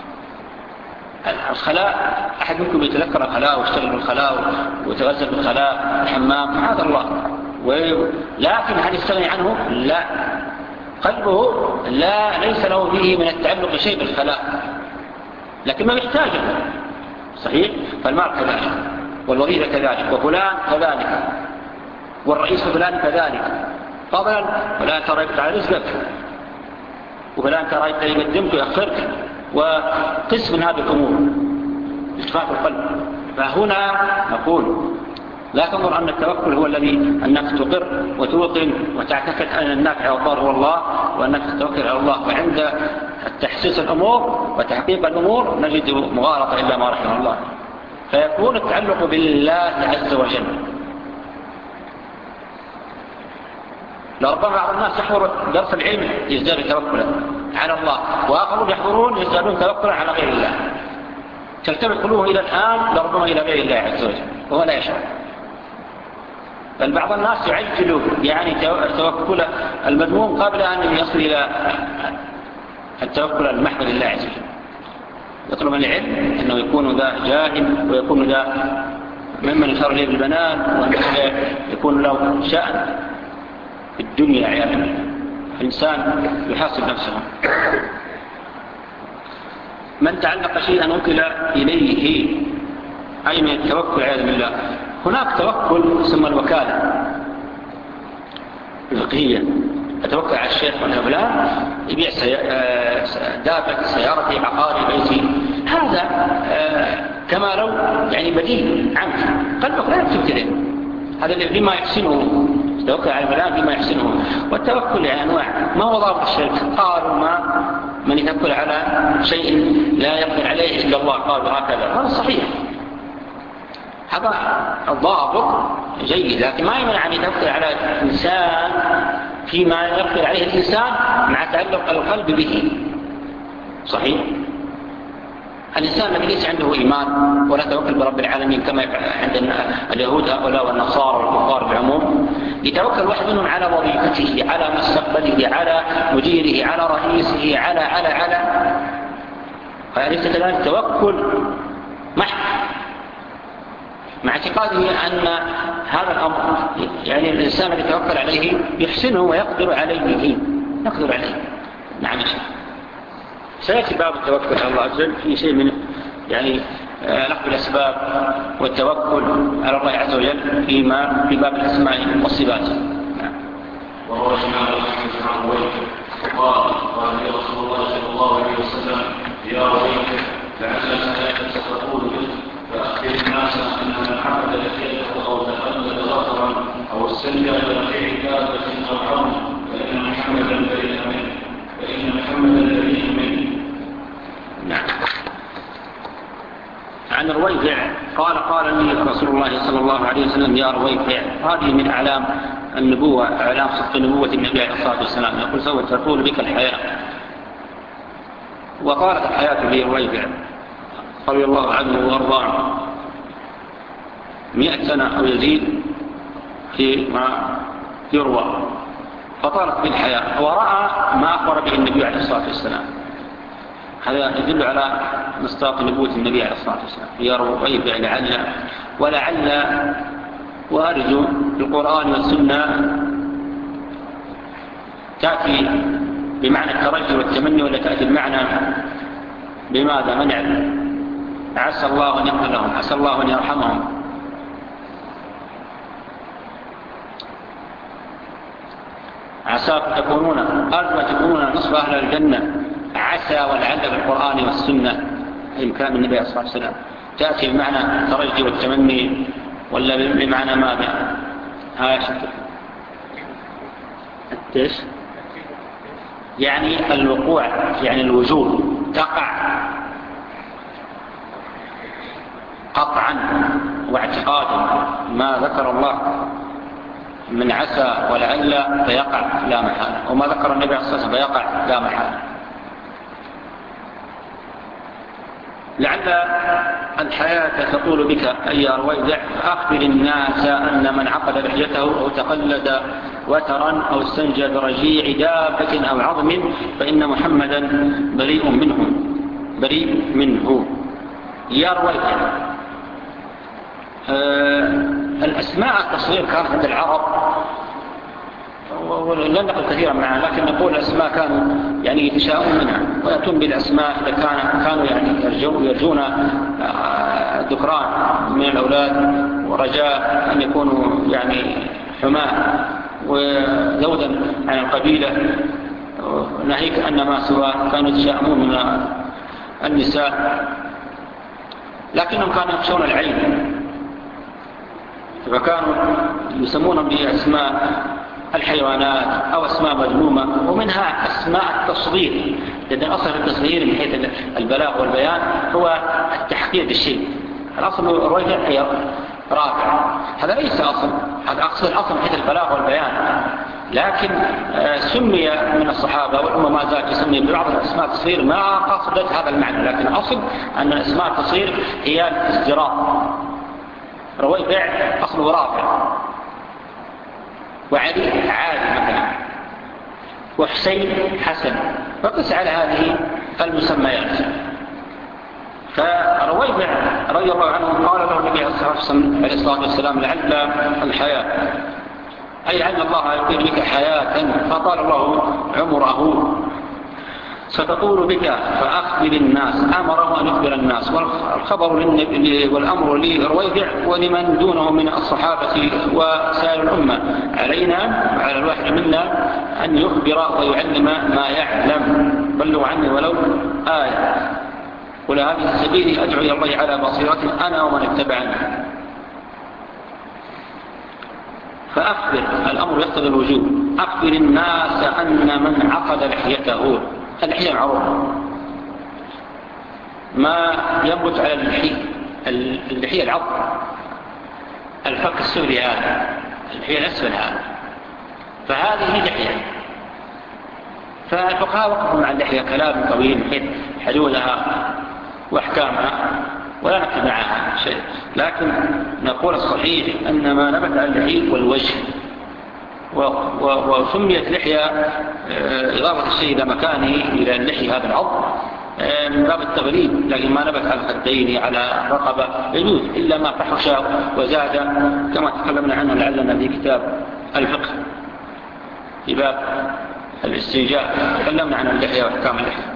[SPEAKER 3] الخلاء أحد منكم يتذكر الخلاء ويشتغل بالخلاء ويتغزل بالخلاء الحمام، معاذ الله، لكن هل يستغني عنه؟ لا، قلبه لا ليس له فيه من التعلق شيء بالخلاء، لكن ما يحتاجه. صحيح؟ فالمال كذلك، والوظيفة كذلك، وفلان كذلك، والرئيس فلان كذلك. فضلا فلان ترى يقطع رزقك، وفلان ترى يقدمك ويأخرك، وقسم من هذه الأمور اتفاق القلب. فهنا نقول لا تنظر أن التوكل هو الذي أنك تقر وتوقن وتعتقد أن النافع والضار هو الله، وأنك تتوكل على الله. وعند تحسيس الأمور وتحقيق الأمور نجد مغالطة إلا ما رحمه الله، فيكون التعلق بالله عز وجل. لربما بعض الناس يحضر درس العلم يزداد توكلا على الله، وآخرون يحضرون يزدادون توكلا على غير الله، تلتفت قلوبهم إلى الآن لربما إلى غير الله عز وجل وهو لا يشعر. بل بعض الناس يعجل يعني توكل المذموم قبل أن يصل إلى التوكل المحض لله عز وجل. يطلب من العلم أنه يكون ذا جاهل، ويكون ذا ممن يشار إليه بالبنان، وأنه يكون له شأن في الدنيا عياذا بالله. الإنسان يحاسب نفسه. من تعلق شيئا وكل إليه، أي من التوكل عياذا بالله. هناك توكل ثم الوكالة الفقهية، أتوكل على الشيخ ولا فلان يبيع دابة سيارتي عقاري بيتي، هذا كما لو يعني بديل عنك، قلبك لا يكتب كده، هذا اللي بما يحسنه توكل على فلان بما يحسنه. والتوكل يعني أنواع، ما هو ضابط الشرك؟ قالوا ما من يتوكل على شيء لا يقدر عليه إلا الله، قالوا هكذا، هذا صحيح، هذا الضابط جيد، لكن ما يمنع أن يتوكل على إنسان فيما يقدر عليه الإنسان مع تعلق القلب به. صحيح؟ الإنسان الذي ليس عنده إيمان ولا توكل برب العالمين كما عند اليهود هؤلاء والنصارى والكفار بعموم، يتوكل واحد منهم على وظيفته، على مستقبله، على مديره، على رئيسه، على على على فليس كذلك توكل محض، مع اعتقاده أن هذا الأمر يعني الإنسان الذي يتوكل عليه يحسنه ويقدر عليه يقدر عليه. نعم يا شيخ. سيأتي باب التوكل على الله عز وجل في شيء من يعني نقل الأسباب والتوكل على الله عز وجل فيما في باب الأسماء والصفات. نعم.
[SPEAKER 2] وهو الإمام أحمد بن عبيد قال قال لي رسول الله صلى الله عليه وسلم يا رويك لعل الآيات ستقول بك فأخبر الناس أن من حمد لحيته أو تقلد ظهرا أو استنجى بنفع دابة أو حرم فإن محمدا بريء منه فإن محمدا بريء منه.
[SPEAKER 3] نعم. عن رويفع قال قال لي رسول الله صلى الله عليه وسلم يا رويفع، هذه من أعلام النبوة، أعلام صدق نبوة النبي عليه الصلاة والسلام، يقول سوف تطول بك الحياة. وقالت الحياة لرويفع رضي الله عنه وارضاه مئة سنة أو يزيد فيما يروى، فطالت بالحياة ورأى ما أخبر به النبي عليه الصلاة والسلام. هذا يدل على مصداق نبوة النبي عليه الصلاة والسلام. يا رويفع لعل ولعل وارد القرآن والسنة تأتي بمعنى الترجي والتمني ولا تأتي بمعنى بماذا منع؟ عسى الله أن يغفر لهم، عسى الله أن يرحمهم. عساكم تكونون أرجو تكونون نصف أهل الجنة. عسى ولعل بالقرآن والسنة إمكان النبي صلى الله عليه وسلم تأتي بمعنى الترجي والتمني ولا بمعنى ماذا؟ ها شكرا التش يعني الوقوع، يعني الوجود تقع قطعا واعتقادا. ما ذكر الله من عسى ولعل فيقع لا محال، وما ذكر النبي عليه الصلاة والسلام فيقع لا محال. لعل الحياة تطول بك أيها رويفع، أخبر الناس أن من عقد لحيته أو تقلد وترا أو استنجى برجيع دابة أو عظم فإن محمدا بريء منه بريء منه. يا رويفع أه الأسماء التصغير كانت عند العرب ولن نقل كثيرا معها، لكن نقول الأسماء كانوا يعني يتشاءون منها ويأتون بالأسماء إذا كان كانوا يعني يرجون, يرجون ذكران من الأولاد ورجاء أن يكونوا يعني حماة وزودا عن القبيلة، ناهيك أن ما سوى كانوا يتشاءمون من النساء، لكنهم كانوا يخشون العين فكانوا يسمونهم بأسماء الحيوانات أو أسماء مذمومة، ومنها أسماء التصغير، لأن أصل التصغير من حيث البلاغ والبيان هو التحقير بالشيء. الأصل رويفع هي رافع، هذا ليس أصل، هذا أقصد الأصل من حيث البلاغ والبيان، لكن سمي من الصحابة والأمة ما زالت تسمي ببعض الأسماء التصغير ما قصدت هذا المعنى، لكن الأصل أن الأسماء التصغير هي الازدراء. رويفع أصله رافع، وعلي عالي مثلا، وحسين حسن، فقس على هذه المسميات. فرويفع رضي الله عنه قال له النبي عليه الصلاة والسلام لعل الحياة أي لعل الله يطيل بك حياة فطال الله عمره ستطول بك فأخبر الناس. أمره أن يخبر الناس، والخبر والأمر لرويفع ولمن دونه من الصحابة وسائر الأمة. علينا على الواحد منا أن يخبر ويعلم ما يعلم. بلغوا عني ولو آية، ولا هذه سبيلي أدعو إلى الله على بصيرة أنا ومن اتبعني. فأخبر، الأمر يقتضي الوجوب. أخبر الناس أن من عقد لحيته، اللحية معروفة، ما ينبت على اللحية، اللحية العظم، الفك السفلي هذا، اللحية الأسفل هذا، فهذه لحية. فالفقهاء وقفوا مع اللحية كلام طويل حيث حدودها وأحكامها ولا نكتب معها شيء، لكن نقول الصحيح أن ما نبت على اللحية والوجه، وسميت لحية إضافة الشيء إلى مكانه إلى اللحية هذا العظم من باب التغليب، لكن ما نبت على الخدين على الرقبة يجوز إلا ما فحش وزاد كما تكلمنا عنه لعلنا في كتاب الفقه في باب الاستنجاء تكلمنا عن اللحية وأحكام اللحية.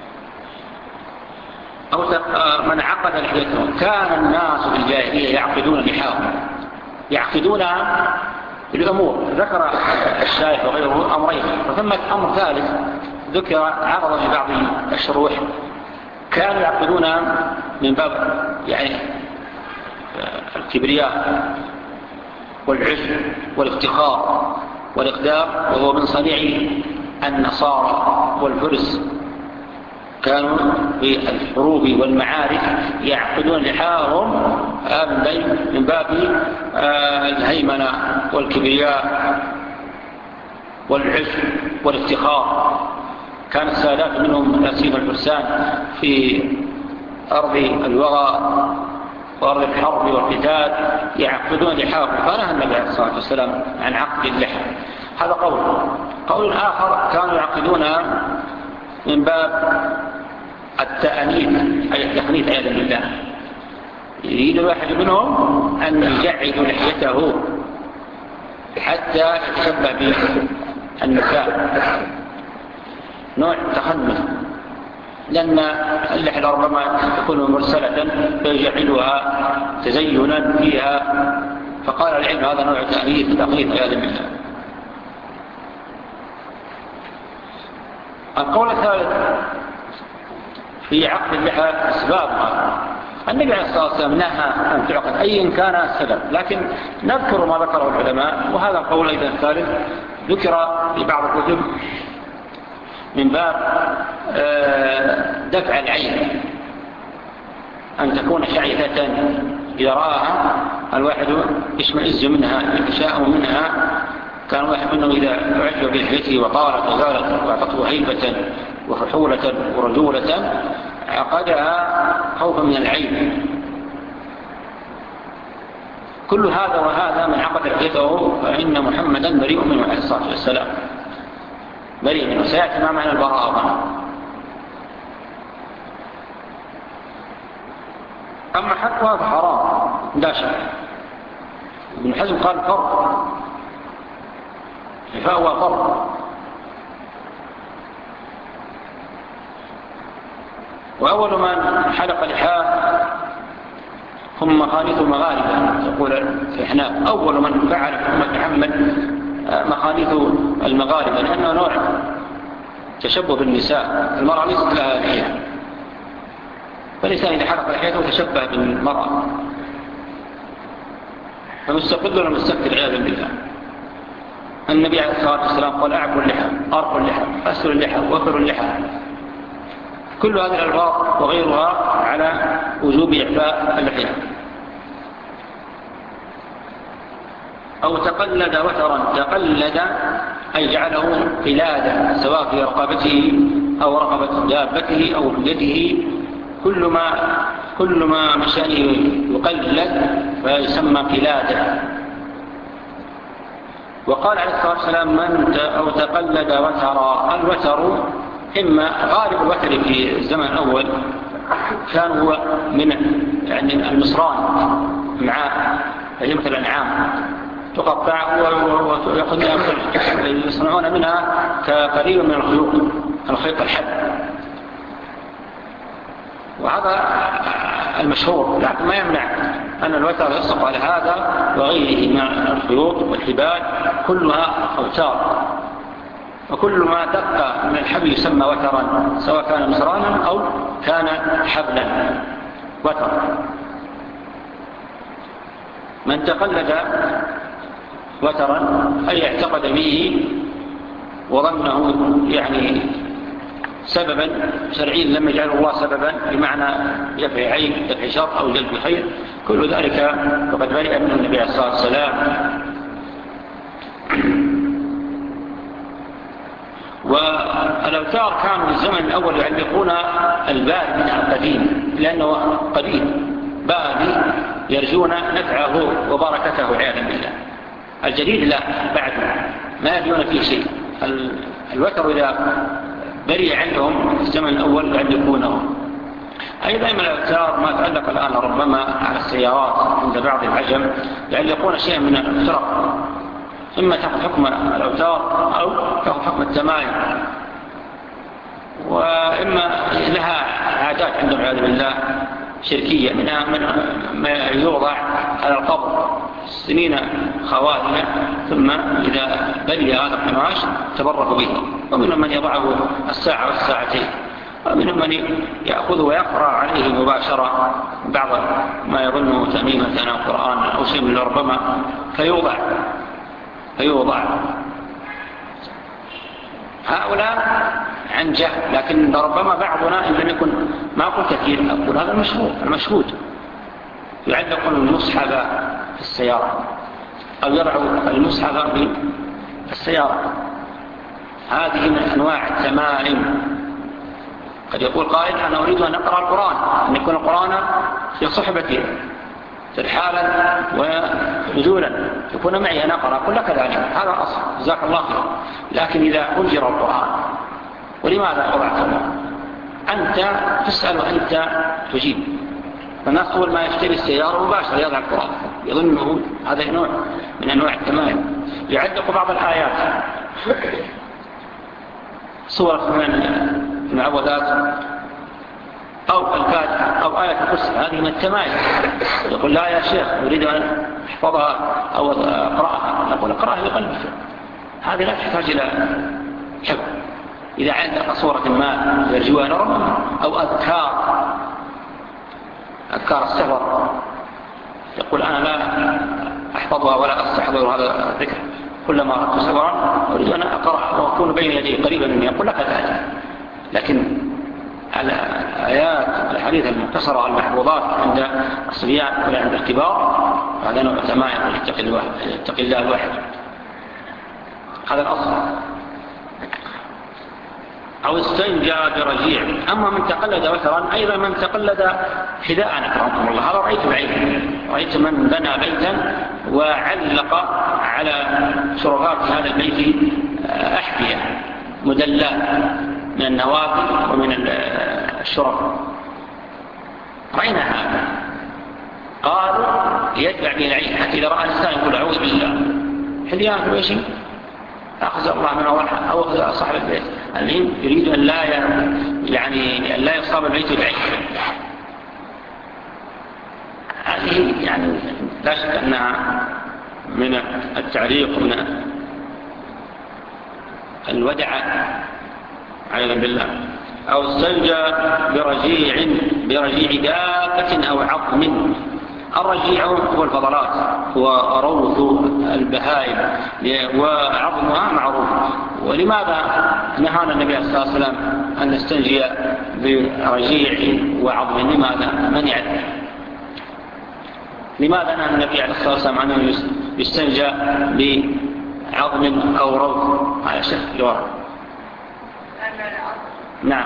[SPEAKER 3] أو من عقد لحيته، كان الناس في الجاهلية يعقدون لحاهم يعقدونها الأمور. ذكر الشارح وغيره أمرين، وثمة أمر ثالث ذكر عرض في بعض الشروح، كانوا يعقدون من باب يعني الكبرياء والعجب والافتخار والإقدام، وهو من صنيع النصارى والفرس، كانوا في الحروب والمعارك يعقدون لحاهم من باب الهيمنة والكبرياء والعجب والافتخار. كان السادات منهم ياسين الفرسان في أرض الوغى وأرض الحرب والقتال يعقدون لحاهم، فنهى النبي عليه الصلاة والسلام عن عقد اللحى. هذا قول. قول آخر، كانوا يعقدون من باب التأنيث أي التخنيث عياذا بالله، يريد الواحد منهم أن يجعد لحيته حتى يتشبه بالنساء، نوع تخنث، لأن اللحية ربما تكون مرسلة فيجعلها تزينا فيها، فقال العلم هذا نوع تأنيث تخنيث عياذا بالله. القول الثالث في عقد اللحى أسبابها، النبي عليه الصلاة والسلام نهى أن تعقد أيا كان السبب، لكن نذكر ما ذكره العلماء، وهذا القول أيضا الثالث ذكر في بعض الكتب من باب دفع العين، أن تكون شعثة إذا رآها الواحد يشمئز منها يتشاءم منها. كان واحد منهم إذا أعجب بلحيته وطالت وزالت وأعطته هيبة وفحولة ورجولة عقدها خوفا من العين. كل هذا وهذا من عقد لحيته فإن محمدا بريء منه عليه الصلاة والسلام، بريء منه. سيأتي ما معنى البراءة. أما حقها فحرام لا شك. ابن حزم قال فرق، فهو فرق. وأول من حلق لحاه هم مخانيث المغاربة، يقول في حناف أول من فعل في أمة محمد مخانيث المغاربة، لأنه نوع تشبه بالنساء. المرأة ليست لها لحية، فالإنسان إذا حلق لحيته تشبه بالمرأة، فمستقل ولا مستقل عياذا بالله. النبي عليه الصلاة والسلام قال أعفوا اللحى، أرقوا اللحى، أسروا اللحى، وفروا اللحى. كل هذه الألفاظ وغيرها على وجوب إعفاء اللحية. أو تقلد وترا، تقلد أي جعله قلادة، سواء في رقبته أو رقبة دابته أو يده، كل ما كل ما مشانه يقلد فيسمى قلادة. وقال عليه الصلاة والسلام من أو تقلد وترا. الوتر إما غالب الوتر في الزمن الأول كان هو من يعني المصران مع هجمة الأنعام، تقطع ويصنعون منها كقليل من الخيوط، الخيط الحد، وهذا المشهور. لكن ما يمنع أن الوتر يصف على هذا وغيره من الخيوط والحبال، كلها أوتار، وكل ما دق من الحبل يسمى وترا، سواء كان مصرانا أو كان حبلا وترا. من تقلد وترا أي اعتقد به وظنه يعني سببا شرعيا لم يجعله الله سببا بمعنى دفع عين، دفع شر أو جلب خير، كل ذلك فقد برئ منه النبي عليه الصلاة والسلام. والأوتار كانوا في الزمن الأول يعلقون البال منها القديم، لأنه قليل بادي يرجون نفعه وبركته عياذا بالله. الجديد لا بعد ما يرجون فيه شيء. الوتر إذا بري عندهم في الزمن الأول يعلقونه. أيضا من الأوتار ما تعلق الآن ربما على السيارات عند بعض العجم يعلقون شيئا من الفرق، إما تأخذ حكم الأوتار أو تأخذ حكم التمايم، وإما لها عادات عندهم عياذ بالله شركية، منها من ما يوضع على القبر سنين خواتمه ثم إذا بلي هذا القماش تبرك به، ومنهم من يضعه الساعة والساعتين، ومنهم من يأخذه ويقرأ عليه مباشرة بعض ما يظنه تميمة أو القرآن أو شيء من ربما فيوضع فيوضع هؤلاء عن جهل، لكن ربما بعضنا إن لم يكن ما أقول كثير أقول هذا المشهود المشهود يعلقون المصحف في السيارة أو يضعوا المصحف في السيارة. هذه من أنواع التمائم. قد يقول قائل أنا أريد أن أقرأ القرآن، أن يكون القرآن في صحبتي ترحالا ونزولا يكون معي أنا أقرأ، أقول لك ذلك هذا أصل جزاك الله خير. لكن إذا أجر القرآن ولماذا وضعته؟ أنت تسأل وأنت تجيب. فالناس أول ما يشتري السيارة مباشرة يضع القرآن يظنه هذا نوع من أنواع التمائم. يعلق بعض الآيات صور من المعوذات أو الفاتحة أو آية الكرسي، هذه من التمائم. يقول لا يا شيخ أريد أن أحفظها أو أقرأها، نقول أقرأها بقلبك، هذه لا تحتاج إلى حفظ. إذا عندك صورة ما يرجوها نرى أو أذكار أذكار السفر يقول أنا لا أحفظها ولا أستحضر هذا الذكر، كلما أردت سفرا أريد أن أقرأ وأكون بين يدي قريبا مني يقول لك ذلك. لكن الآيات الحديث المختصرة المحفوظات عند الصبيان ولا عند الكبار هذا نوع تمائم يتقي الله الواحد. هذا الأصل. أو استنجى برجيع. أما من تقلد وترا أيضا من تقلد حذاء أكرمكم الله، هذا رأيت بعيني. رأيت من بنى بيتا وعلق على شرفات هذا البيت أحذية مدلات من النوافل ومن الشرف. رأينا هذا قالوا يتبع به العين، حتى إذا رأى الإنسان يقول أعوذ بالله حذيان في وجهه أخذ الله من أولها أو أخذ صاحب البيت. الذين يريد أن لا يعني أن لا يصاب البيت بالعين. هذه يعني لا شك أنها من التعليق ومن الودع عياذا بالله. أو استنجى برجيع برجيع دابة أو عظم. الرجيع هو الفضلات وروث البهائم وعظمها معروف. ولماذا نهانا النبي صلى الله عليه وسلم أن نستنجي برجيع وعظم؟ لماذا منع؟ لماذا نهى النبي عليه الصلاة والسلام أنه يستنجى بعظم أو روث؟ على شك جواب. نعم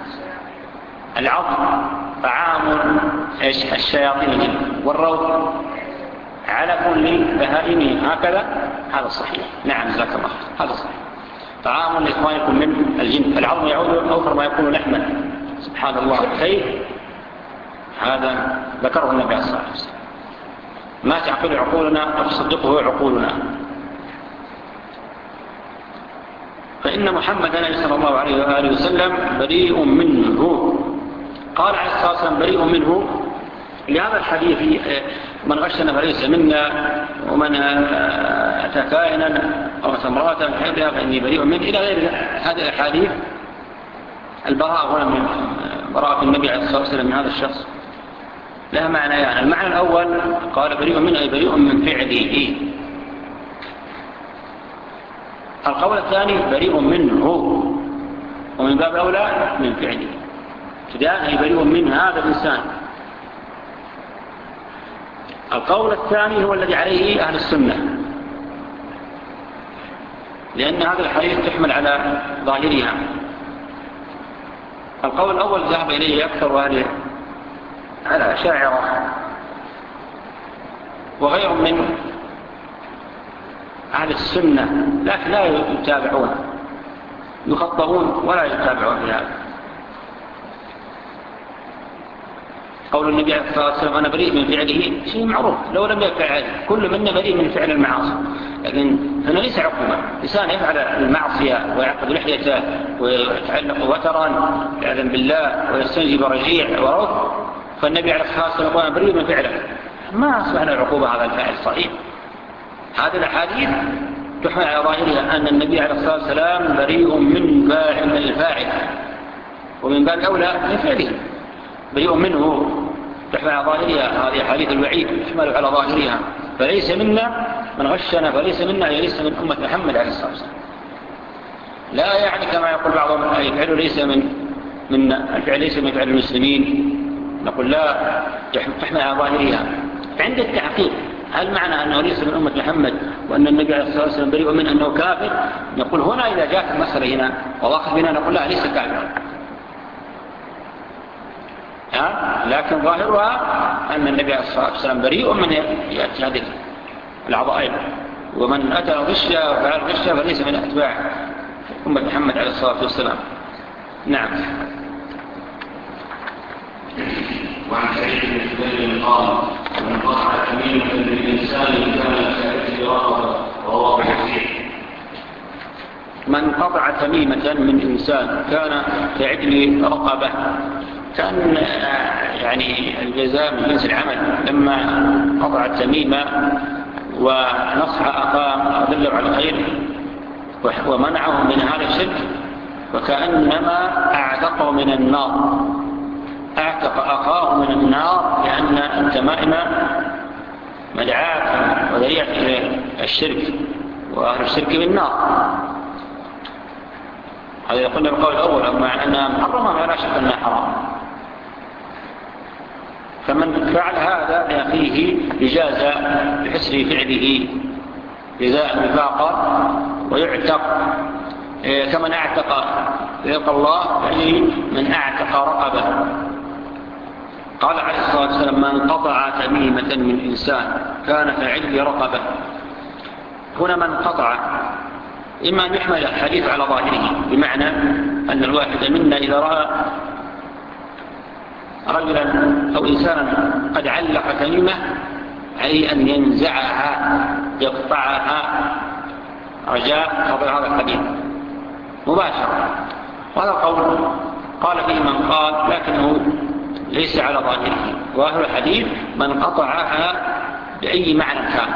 [SPEAKER 3] العظم طعام الشياطين والروث علف لبهائمهم هكذا. هذا صحيح. نعم جزاك الله هذا صحيح. طعام لإخوانكم من الجن. فالعظم يعود أوفر ما يكون لحما. سبحان الله كيف هذا ذكره النبي صلى الله عليه وسلم. ما تعقل عقولنا وتصدقه عقولنا. فإن محمدا صلى الله عليه وآله وسلم بريء منه. قال عليه الصلاة والسلام بريء منه لهذا الحديث من غشنا فليس منا ومن أتى كائنا أو امرأة فحبها فإني بريء منه إلى غير هذه الحديث. البراءة هنا من براءة النبي عليه الصلاة والسلام من هذا الشخص لها معنى. يعني المعنى الأول قال بريء منه أي بريء من فعله. القول الثاني بريء منه ومن باب أولى من فعله. ابتداء بريء من هذا الإنسان. القول الثاني هو الذي عليه أهل السنة، لأن هذا الحديث تحمل على ظاهرها. القول الأول ذهب إليه أكثر أهل الأشاعرة وغيرهم من أهل السنة، لكن لا يتابعون، يخطئون ولا يتابعون في هذا. قول النبي عليه الصلاة والسلام أنا بريء من فعله شيء معروف، لو لم يفعل كل منا بريء من فعل المعاصي، لكن هنا ليس عقوبة. إنسان يفعل المعصية ويعقد لحيته ويتعلق وترا يعلم بالله ويستنجب رجيع وروث، فالنبي عليه الصلاة والسلام يقول أنا بريء من فعله، ما أصبحنا العقوبة هذا الفاعل صحيح. هذه الأحاديث تحمل على ظاهرها أن النبي عليه الصلاة والسلام بريء من فاعل الفاعل، ومن باب أولى من فعله بريء منه، تحمل على ظاهرها. هذه حديث الوعيد تحمل على ظاهرها. فليس منا من غشنا فليس منا، ليس من أمة محمد عليه الصلاة والسلام. لا يعني كما يقول بعضهم الفعل ليس من من الفعل ليس من فعل المسلمين، نقول لا، تحمل على ظاهرها. عند التحقيق هل معنى أنه ليس من أمة محمد وأن النبي عليه الصلاة والسلام بريء من أنه كافر؟ نقول هنا إذا جاءت المسألة هنا وواقف بنا نقول لا، ليس كافر، لكن ظاهرها أن النبي عليه الصلاة والسلام بريء من يأتي هذه العظائم، ومن أتى غشة وفعل غشة فليس من أتباع أمة محمد عليه الصلاة والسلام. نعم.
[SPEAKER 2] وعن سعيد بن جبير قال من قطع تميمة للإنسان كان كأجل رقبة وهو صحيح.
[SPEAKER 3] من قطع تميمة من إنسان كان كعجل رقبة، كان يعني الجزاء من جنس العمل. لما قطع التميمة ونصح أخاه ودله على الخير ومنعه من هذا الشرك، وكأنما أعتقه من النار، أعتق أخاه من النار، لأن التمائم مدعاة وذريعة إلى الشرك، وأهل الشرك بالنار. هذا يقولنا بالقول الأول، أما أنها محرمة فلا شك أنها حرام. فمن فعل هذا لأخيه يجازى بحسن فعله جزاء وفاقا ويعتق كمن اعتق يلقى الله، يعني من اعتق رقبة. قال عليه الصلاة والسلام من قطع تميمة من إنسان كان كعجل رقبة. هنا من قطع إما أن يحمل الحديث على ظاهره، بمعنى أن الواحد منا إذا رأى رجلا أو إنسانا قد علق تميمة عليه أن ينزعها يقطعها رجاء فضل هذا الحديث مباشرة. وهذا القول قال فيه من قال، لكنه ليس على ظاهره. وهو الحديث من قطعها بأي معنى كان،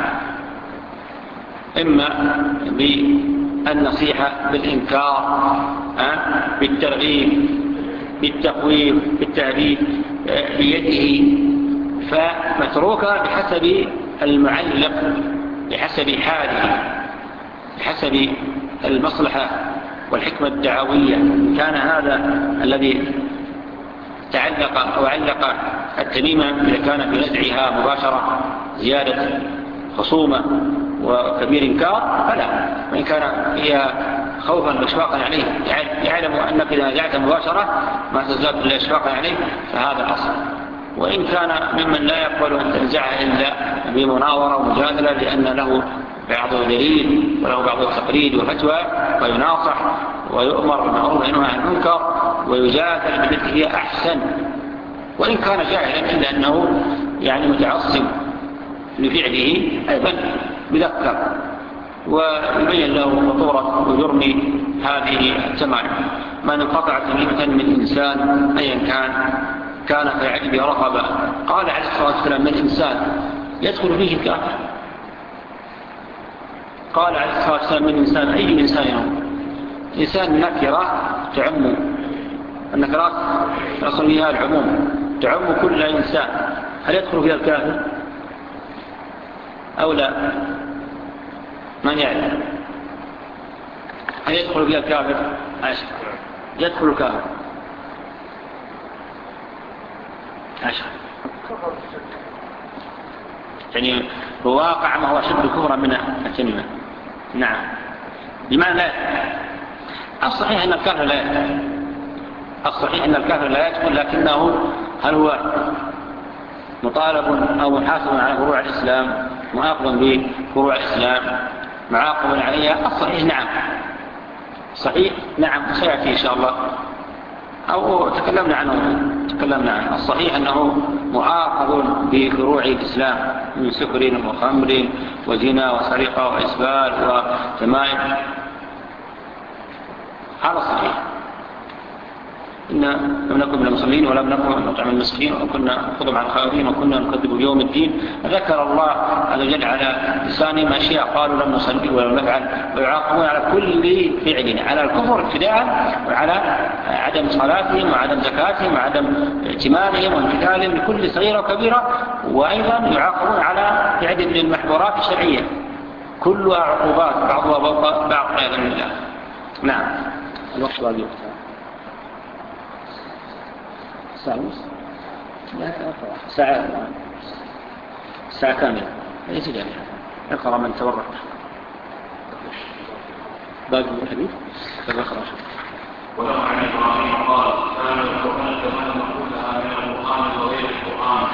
[SPEAKER 3] إما بالنصيحة، بالإنكار، بالترغيب، بالتقويم، بالتهديد بيده، فمتروكة بحسب المعلق، بحسب حاله، بحسب المصلحة والحكمة الدعوية. كان هذا الذي تعلق أو علق التميمة إذا كان بنزعها مباشرة زيادة خصومة وكبير إنكار فلا، وإن كان فيها خوفا وإشفاقا عليه، يعلم أنك إذا نزعت مباشرة ما تزداد إلا إشفاقا عليه، فهذا الأصل. وإن كان ممن لا يقبل أن تنزعها إلا بمناورة ومجادلة لأن له بعض دليل وله بعض التقليد وفتوى، ويناصح ويؤمر بالمعروف وينهى عن المنكر ويجادل بالتي هي أحسن. وإن كان جاهلا إلا أنه يعني متعصب لفعله أيضا بذكر ويبين له خطورة وجرم هذه التمائم. من انقطع تميمة من إنسان أيا كان كان في عجب رقبة. قال عليه الصلاة والسلام من إنسان يدخل فيه الكافر. قال عليه الصلاة والسلام من إنسان، أي إنسان يوم إنسان نكرة تعم، النكرات أصل فيها العموم تعم كل إنسان، هل يدخل فيها الكافر أو لا؟ من يعلم؟ هل يدخل فيها الكافر؟ عشر يدخل الكافر عشر، يعني بواقع ما هو شد كفرا من التميمة. نعم، بمعنى لا الصحيح أن الكافر لا يدخل، الصحيح أن الكافر لا يدخل، لكنه هل هو مطالب أو محاسب على فروع الإسلام، مؤاخذ بفروع الإسلام، معاقب عليها؟ الصحيح نعم، صحيح نعم، سيأتي إن شاء الله أو تكلمنا عنه تكلمنا عنه. الصحيح أنه معاقب بفروع الإسلام من سكر وخمر وزنا وسرقة وإسبال وتمائم، هذا صحيح. إن لم نكن من المصلين ولم نكن نطعم المسكين وكنا نخضم على الخائفين وكنا نكذب بيوم الدين. ذكر الله عز وجل على لسانهم أشياء قالوا لم نصلي ولم نفعل، ويعاقبون على كل فعل، على الكفر ابتداء، وعلى عدم صلاتهم وعدم زكاتهم وعدم ائتمانهم وامتثالهم لكل صغيرة وكبيرة، وأيضا يعاقبون على فعل من المحظورات الشرعية، كلها عقوبات بعضها فوق بعض عياذا بالله. نعم.
[SPEAKER 1] الوقت واجب ساعة ونص، ساعة ساعة كاملة ليس جميعا. اقرأ من تورط باقي الحديث فذكر.
[SPEAKER 2] ولو عن إبراهيم قال كان القرآن كما كلها من القرآن وغير القرآن.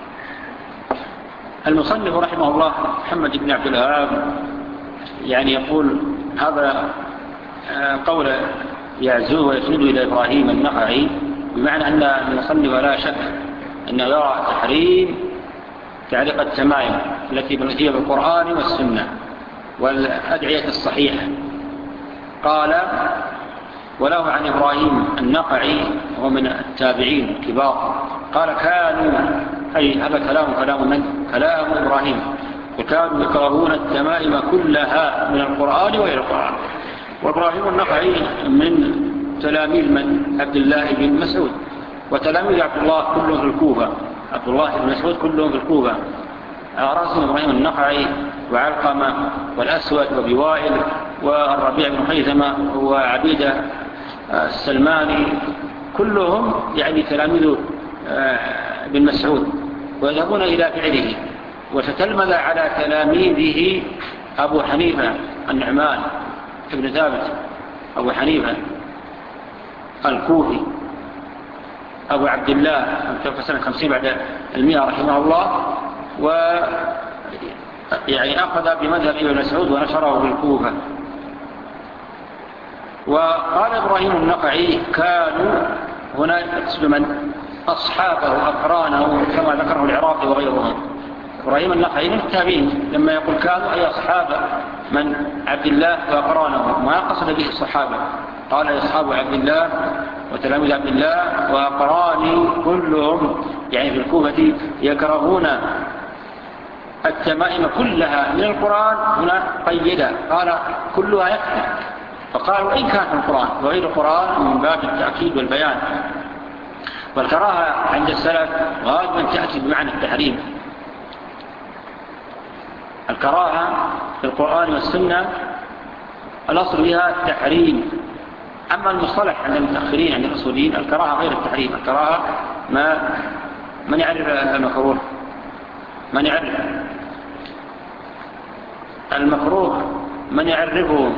[SPEAKER 3] المصنف رحمه الله محمد بن عبد الوهاب يعني يقول هذا قول يعزوه ويسند إلى إبراهيم النخعي، بمعنى أن المصنف لا شك أنه يرى تحريم تعليق التمائم التي هي بالقرآن والسنة والأدعية الصحيحة. قال وله عن إبراهيم النخعي وهو من التابعين الكبار قال كانوا، أي هذا كلام كلام من؟ كلام إبراهيم، وكانوا يكرهون التمائم كلها من القرآن وغير القرآن. وإبراهيم النخعي من تلاميذ من؟ عبد الله بن مسعود، وتلاميذ عبد الله كلهم في الكوفة، عبد الله بن مسعود كلهم في الكوفة، رأسهم إبراهيم النخعي وعلقمة والأسود وبوائل والربيع بن خيثمة وعبيدة السلماني، كلهم يعني تلاميذ بن مسعود ويذهبون إلى فعله. وتتلمذ على تلاميذه أبو حنيفة النعمان ابن ثابت، أبو حنيفة الكوفي أبو عبد الله في سنة خمسين بعد المئة رحمه الله، و يعني أخذ بمذهب ابن مسعود ونشره بالكوفة. وقال إبراهيم النخعي كانوا هنا يقصد من؟ أصحابه أقرانه كما ذكره العراقي وغيرهم. إبراهيم النخعي من التابعين، لما يقول كانوا أي أصحاب من؟ عبد الله وأقرانه، ما قصد به الصحابة، قال أصحاب عبد الله وتلاميذ عبد الله وأقراني كلهم يعني في الكوفة يكرهون التمائم كلها من القرآن. هنا قيدة قال كلها يكفي، فقالوا إن كان في القرآن وغير القرآن من باب التأكيد والبيان. والكراهة عند السلف غالبا تأتي بمعنى التحريم. الكراهة في القرآن والسنة الأصل بها التحريم. أما المصطلح عند المتأخرين عند الأصوليين الكراهة غير التحريم. الكراهة ما من يعرف المكروه؟ من يعرف المكروه؟ من يعرفه؟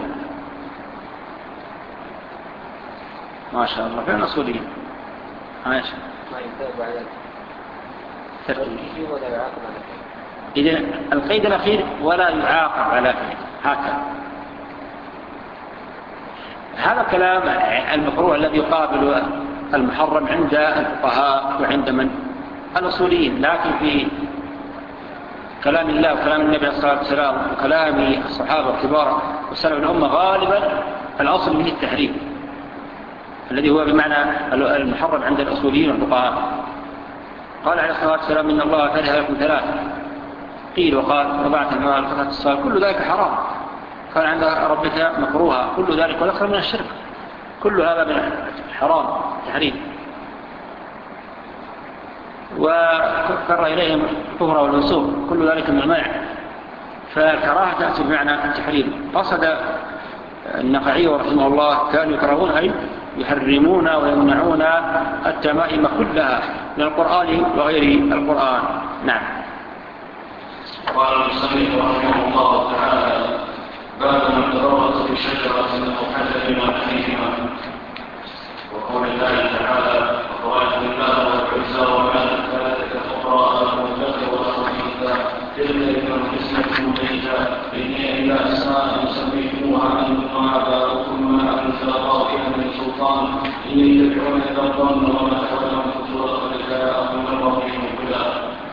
[SPEAKER 3] ما شاء الله فين الأصوليين؟ عايشة إذا القيد الأخير ولا يعاقب على فعله هكذا. هذا كلام المكروه الذي يقابل المحرم عند الفقهاء وعند من؟ الأصوليين. لكن في كلام الله وكلام النبي صلى الله عليه وسلم وكلام الصحابة الكبار وسلف الأمة غالبا الأصل به التحريم الذي هو بمعنى المحرم عند الأصوليين والفقهاء. قال عليه الصلاة والسلام إن الله كره لكم ثلاث، قيل وقال ربعة المال وقطعة الصلاة، كل ذلك حرام. كان عند ربك مكروها، كل ذلك والأكثر من الشرك، كل هذا من حرام تحريم. وكره إليهم الكفر والفسوق، كل ذلك من المنع. فالكراهة تأتي بمعنى التحريم. قصد النخعي رحمه الله كانوا يكرهون أي يحرمون ويمنعون التمائم كلها من القرآن وغير القرآن. نعم.
[SPEAKER 2] قال المصنف رحمه الله تعالى باب من تبرز بشجرة أو بما فيهما، وقول الله تعالى وقال الله والعزى وما ثلاثة أخرى فإني إذا أسماء سميتموها أنتم آباؤكم ما أنزل الله بها من سلطان إن يتبعون إلا الظن وما تحول أنفسهم وقد جاءهم من ربهم هدى.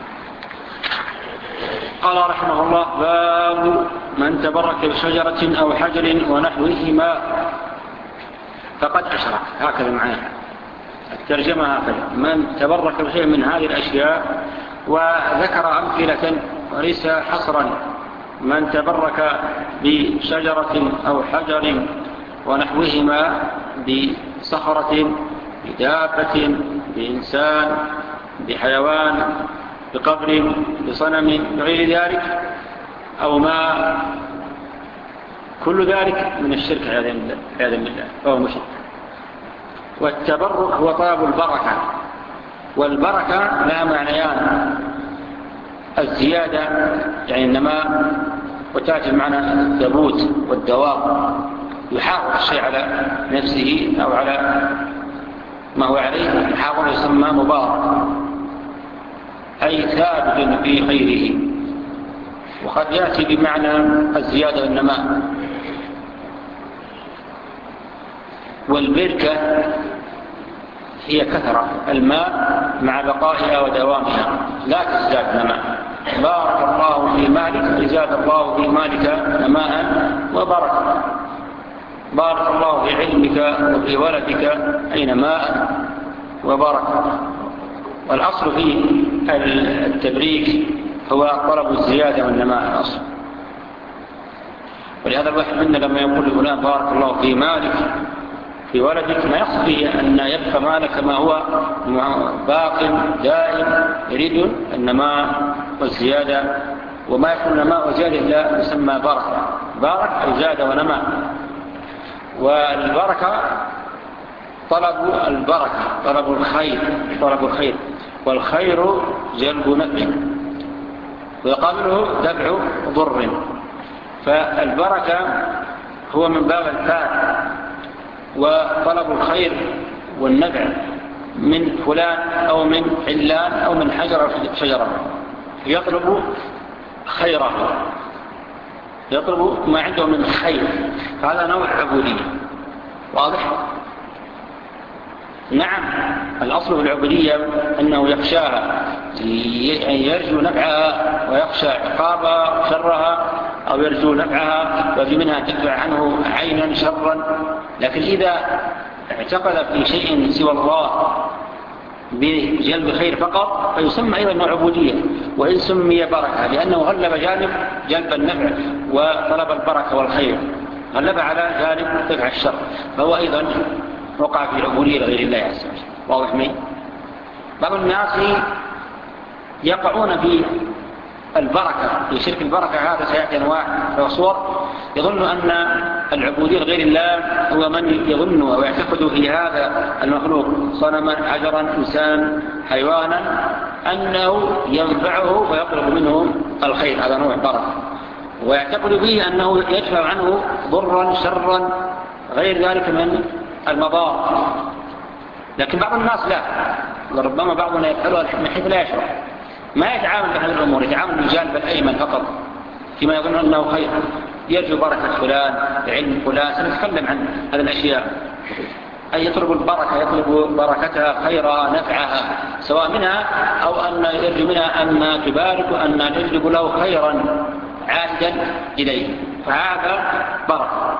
[SPEAKER 3] قال رحمه الله: باب من تبرك بشجرة أو حجر ونحوهما فقد أشرك. هكذا معناها الترجمة هكذا: من تبرك بشيء من هذه الأشياء، وذكر أمثلة وليس حصرا: من تبرك بشجرة أو حجر ونحوهما، بصخرة، بدابة، بإنسان، بحيوان، بقبر، بصنم، بغير ذلك، أو ما كل ذلك من الشرك عياذا بالله، فهو مشرك. والتبرك هو طلب البركة، والبركة لها معنيان: الزيادة يعني النماء، وتأتي معنى الثبوت والدوام، يحافظ الشيء على نفسه أو على ما هو عليه، يحافظ يسمى مبارك، أي ثابت في خيره. وقد يأتي بمعنى الزيادة والنماء. والبركة هي كثرة الماء مع بقائها ودوامها، لا تزداد نماء. بارك الله في مالك، زاد الله في مالك نماء وبركة. بارك الله في علمك وفي ولدك، أي نماء وبركة. والأصل في التبريك هو طلب الزيادة والنماء الأصل. ولهذا الواحد منا لما يقول لفلان بارك الله في مالك في ولدك، ما يقصد به أن يبقى مالك ما هو باق دائم، يريد النماء والزيادة. وما يكون نماء وزيادة لا يسمى بركة. بارك أي زاد ونماء. والبركة طلب البركة، طلب الخير، طلب الخير. والخير جلب نفع، ويقابله دفع ضر. فالبركة هو من باب الفاء، وطلب الخير والنفع من فلان أو من علان أو من حجر أو شجرة، يطلب خيره، يطلب ما عنده من خير. هذا نوع عبودية. واضح؟ نعم، الأصل في العبودية أنه يخشاها، يرجو نفعها ويخشى عقابها شرها، أو يرجو نفعها ويرجو منها تدفع عنه عينا شرا. لكن إذا اعتقد في شيء سوى الله بجلب خير فقط فيسمى أيضا نوع عبودية، وإن سمي بركة لأنه غلب جانب جلب النفع وطلب البركة والخير، غلب على جانب دفع الشر، فهو أيضا وقع في العبودية لغير الله عز وجل. واضح مين؟ بعض الناس يقعون في البركة، في شرك البركة. هذا سيأتي أنواع وصور. يظن أن العبودية لغير الله هو من يظن ويعتقد في هذا المخلوق صنما، حجرا، إنسان، حيوانا، أنه ينفعه ويطلب منه الخير. هذا نوع بركة. ويعتقد به أنه يدفع عنه ضرا شرا غير ذلك من المضار. لكن بعض الناس لا، ربما بعضنا يفعلها من حيث لا يشعر، ما يتعامل بهذه الأمور، يتعامل بالجانب الأيمن فقط فيما يظن أنه خير، يرجو بركة فلان، علم فلان. سنتكلم عن هذه الأشياء. أي يطلب البركة، يطلب بركتها، خيرها، نفعها، سواء منها أو أن يرجو منها أن تبارك وأن تجلب له خيرا عائدا إليه، فهذا بركة.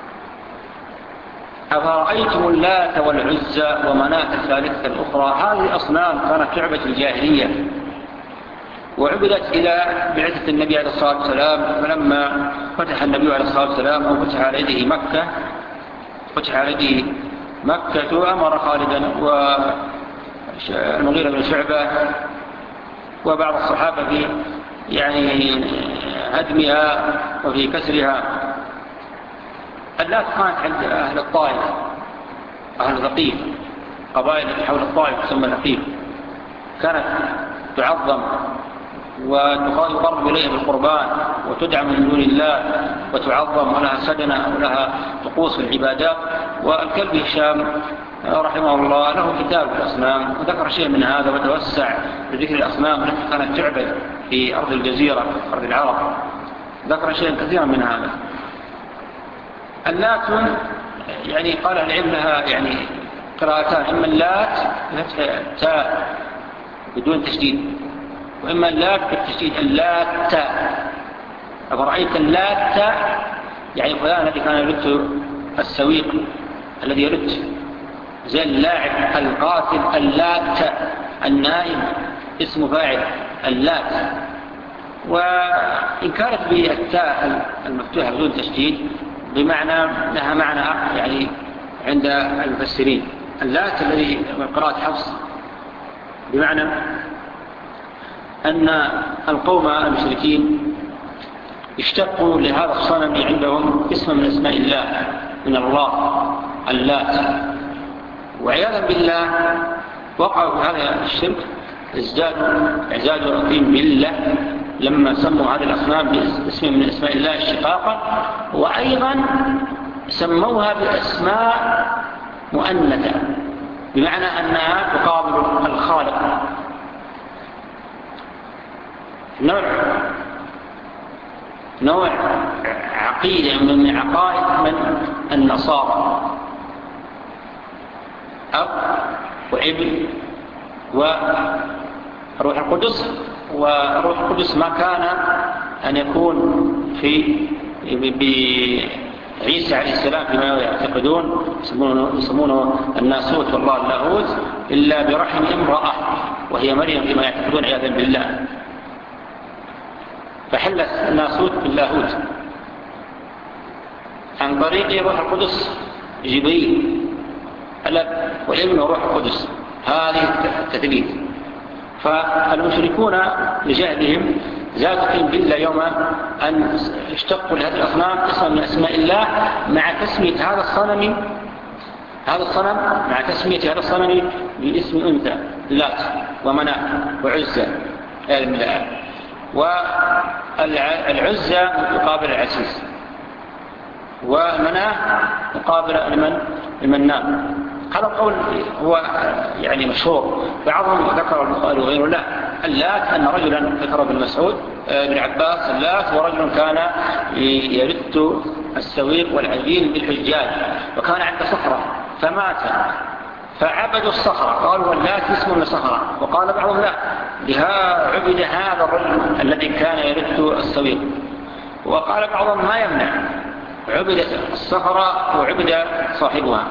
[SPEAKER 3] أفرأيتم اللات والعزى ومناة الثالثة الأخرى. هذه أصنام كانت تعبد في الجاهلية، وعبدت إلى بعثة النبي عليه الصلاة والسلام. فلما فتح النبي عليه الصلاة والسلام أو فتح على يده مكة، فتح على يده مكة، أمر خالدا والمغيرة بن شعبة وبعض الصحابة في يعني هدمها وفي كسرها. اللات كانت عند أهل الطائف، أهل ثقيف، قبائل حول الطائف تسمى ثقيف، كانت تعظم ويقرب إليها بالقربان وتدعم من دون الله وتعظم، ولها سدنة ولها طقوس في العبادات. والكلب هشام رحمه الله له كتاب في الأصنام وذكر شيء من هذا، وتوسع بذكر الأصنام التي كانت تعبد في أرض الجزيرة، أرض العرب. ذكر شيئا كثيرا من هذا. اللات يعني قال العلم لها يعني قراءتان، إما اللات بفتح تاء بدون تشديد، وإما اللات بالتشديد اللات. أفرأيت اللات يعني فلان الذي كان يرد السويق الذي يرد زي اللاعب القاتل. اللات النائم اسم فاعل اللات. وإن كانت بالتاء المفتوحة بدون تشديد بمعنى لها معنى يعني عند المفسرين. اللات الذي من قراءة حفص بمعنى أن القوم المشركين اشتقوا لهذا الصنم عندهم اسم من اسماء الله من الله اللات، وعياذا بالله وقعوا في هذا الشرك، ازدادوا اعزادوا الدين بالله لما سموا هذه الأصنام باسم من اسماء الله اشتقاقا، وأيضا سموها بأسماء مؤنثة بمعنى أنها تقابل الخالق. نوع نوع عقيدة من عقائد من النصارى، أب وابن وروح القدس. وروح القدس ما كان أن يكون في بعيسى عليه السلام فيما يعتقدون يسمونه الناسوت والله اللاهوت إلا برحم امرأة وهي مريم فيما يعتقدون عياذا بالله، فحلت الناسوت باللاهوت عن طريق روح القدس جبريل الأب والابن وروح القدس. هذه التثليث. فالمشركون لجهلهم زادوا بالله يوم أن اشتقوا لهذه الأصنام اسما من أسماء الله مع تسمية هذا الصنم هذا الصنم مع تسمية هذا الصنم باسم أنثى لات ومناة وعزة والعزة مقابل العزيز ومناة مقابل المنان. هذا القول هو يعني مشهور، بعضهم ذكر البخاري وغيره لا. اللات أن رجلا ذكر ابن مسعود بن عباس اللات ورجل كان يرد السويق والعجين بالحجاج وكان عند صخرة فمات فعبدوا الصخرة قالوا اللات اسم لصخرة، وقال بعضهم لا بها عبد هذا الرجل الذي كان يرد السويق، وقال بعضهم ما يمنع عبد الصخرة وعبد صاحبها.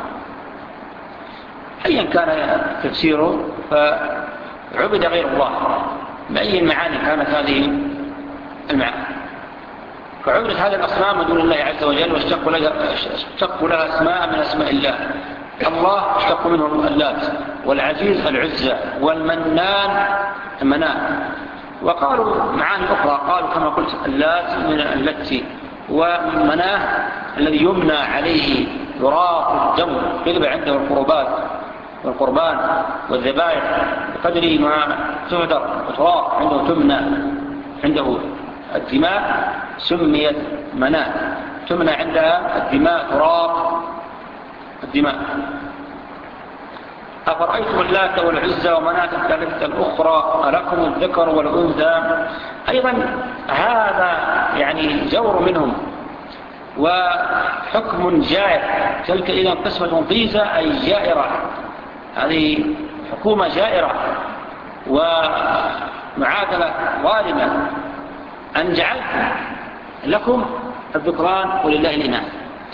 [SPEAKER 3] أيا كان تفسيره فعبد غير الله بأي المعاني كانت هذه المعاني، فعبدت هذه الأصنام من دون الله عز وجل واشتقوا لها, اشتقوا لها اسماء من أسماء الله. الله اشتقوا منه اللات والعزيز العزة والمنان المنان. وقالوا معاني أخرى، قالوا كما قلت اللات من اللتي ومناه الذي يمنى عليه يراق الدم يغلب عنده القربات والقربان والذبائح بقدر ما تهدر وتراق عنده تمنى عنده الدماء سميت مناه تمنى عندها الدماء تراق الدماء. أفرأيتم اللات والعزى ومناة الثالثة الأخرى ألكم الذكر والأنثى. أيضا هذا يعني جور منهم وحكم جائر. تلك إذا قسمة ضيزة أي جائرة، هذه حكومة جائرة ومعادلة ظالمة أن جعلتم لكم الذكران ولله الإناث.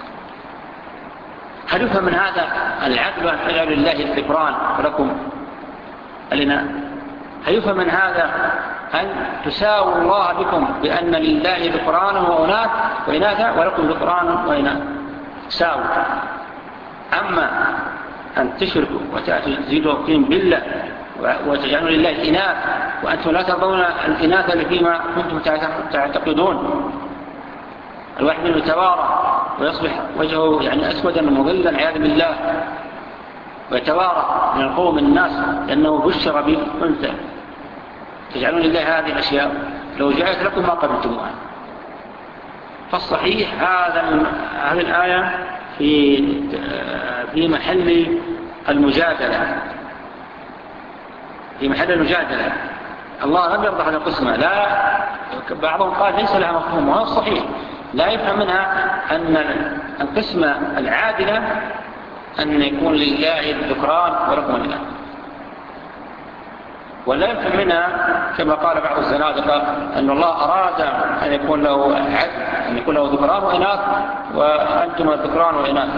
[SPEAKER 3] هل يفهم من هذا العدل أن تجعلوا لله الذكران ولكم الإناث؟ هل يفهم من هذا أن تساووا الله بكم بأن لله ذكرانا وإناث وإناثا ولكم ذكرانا وإناث ساووا؟ أما أن تشركوا وتزيدوا القيم بالله وتجعلوا لله الإناث وأنتم لا ترضون الإناث فيما كنتم تعتقدون، الواحد منه يتوارى ويصبح وجهه يعني أسودا مظلا عياذا بالله ويتوارى من القوم الناس لأنه بشر بأنثى. تجعلون لله هذه الأشياء لو جاءت لكم ما قبلتموها. فالصحيح هذا هذه الآية في في محل المجادلة في محل المجادلة. الله لم يرضى هذا القسمة، لا بعضهم قال ليس لها مفهوم، وهو صحيح. لا يفهم منها أن القسمة العادلة أن يكون لله الذكران ولكم الإناث، ولا يفهم منها كما قال بعض الزنادقة أن الله أراد أن يكون له عدل، أن يكون له ذكران وإناث وأنتم الذكران والإناث.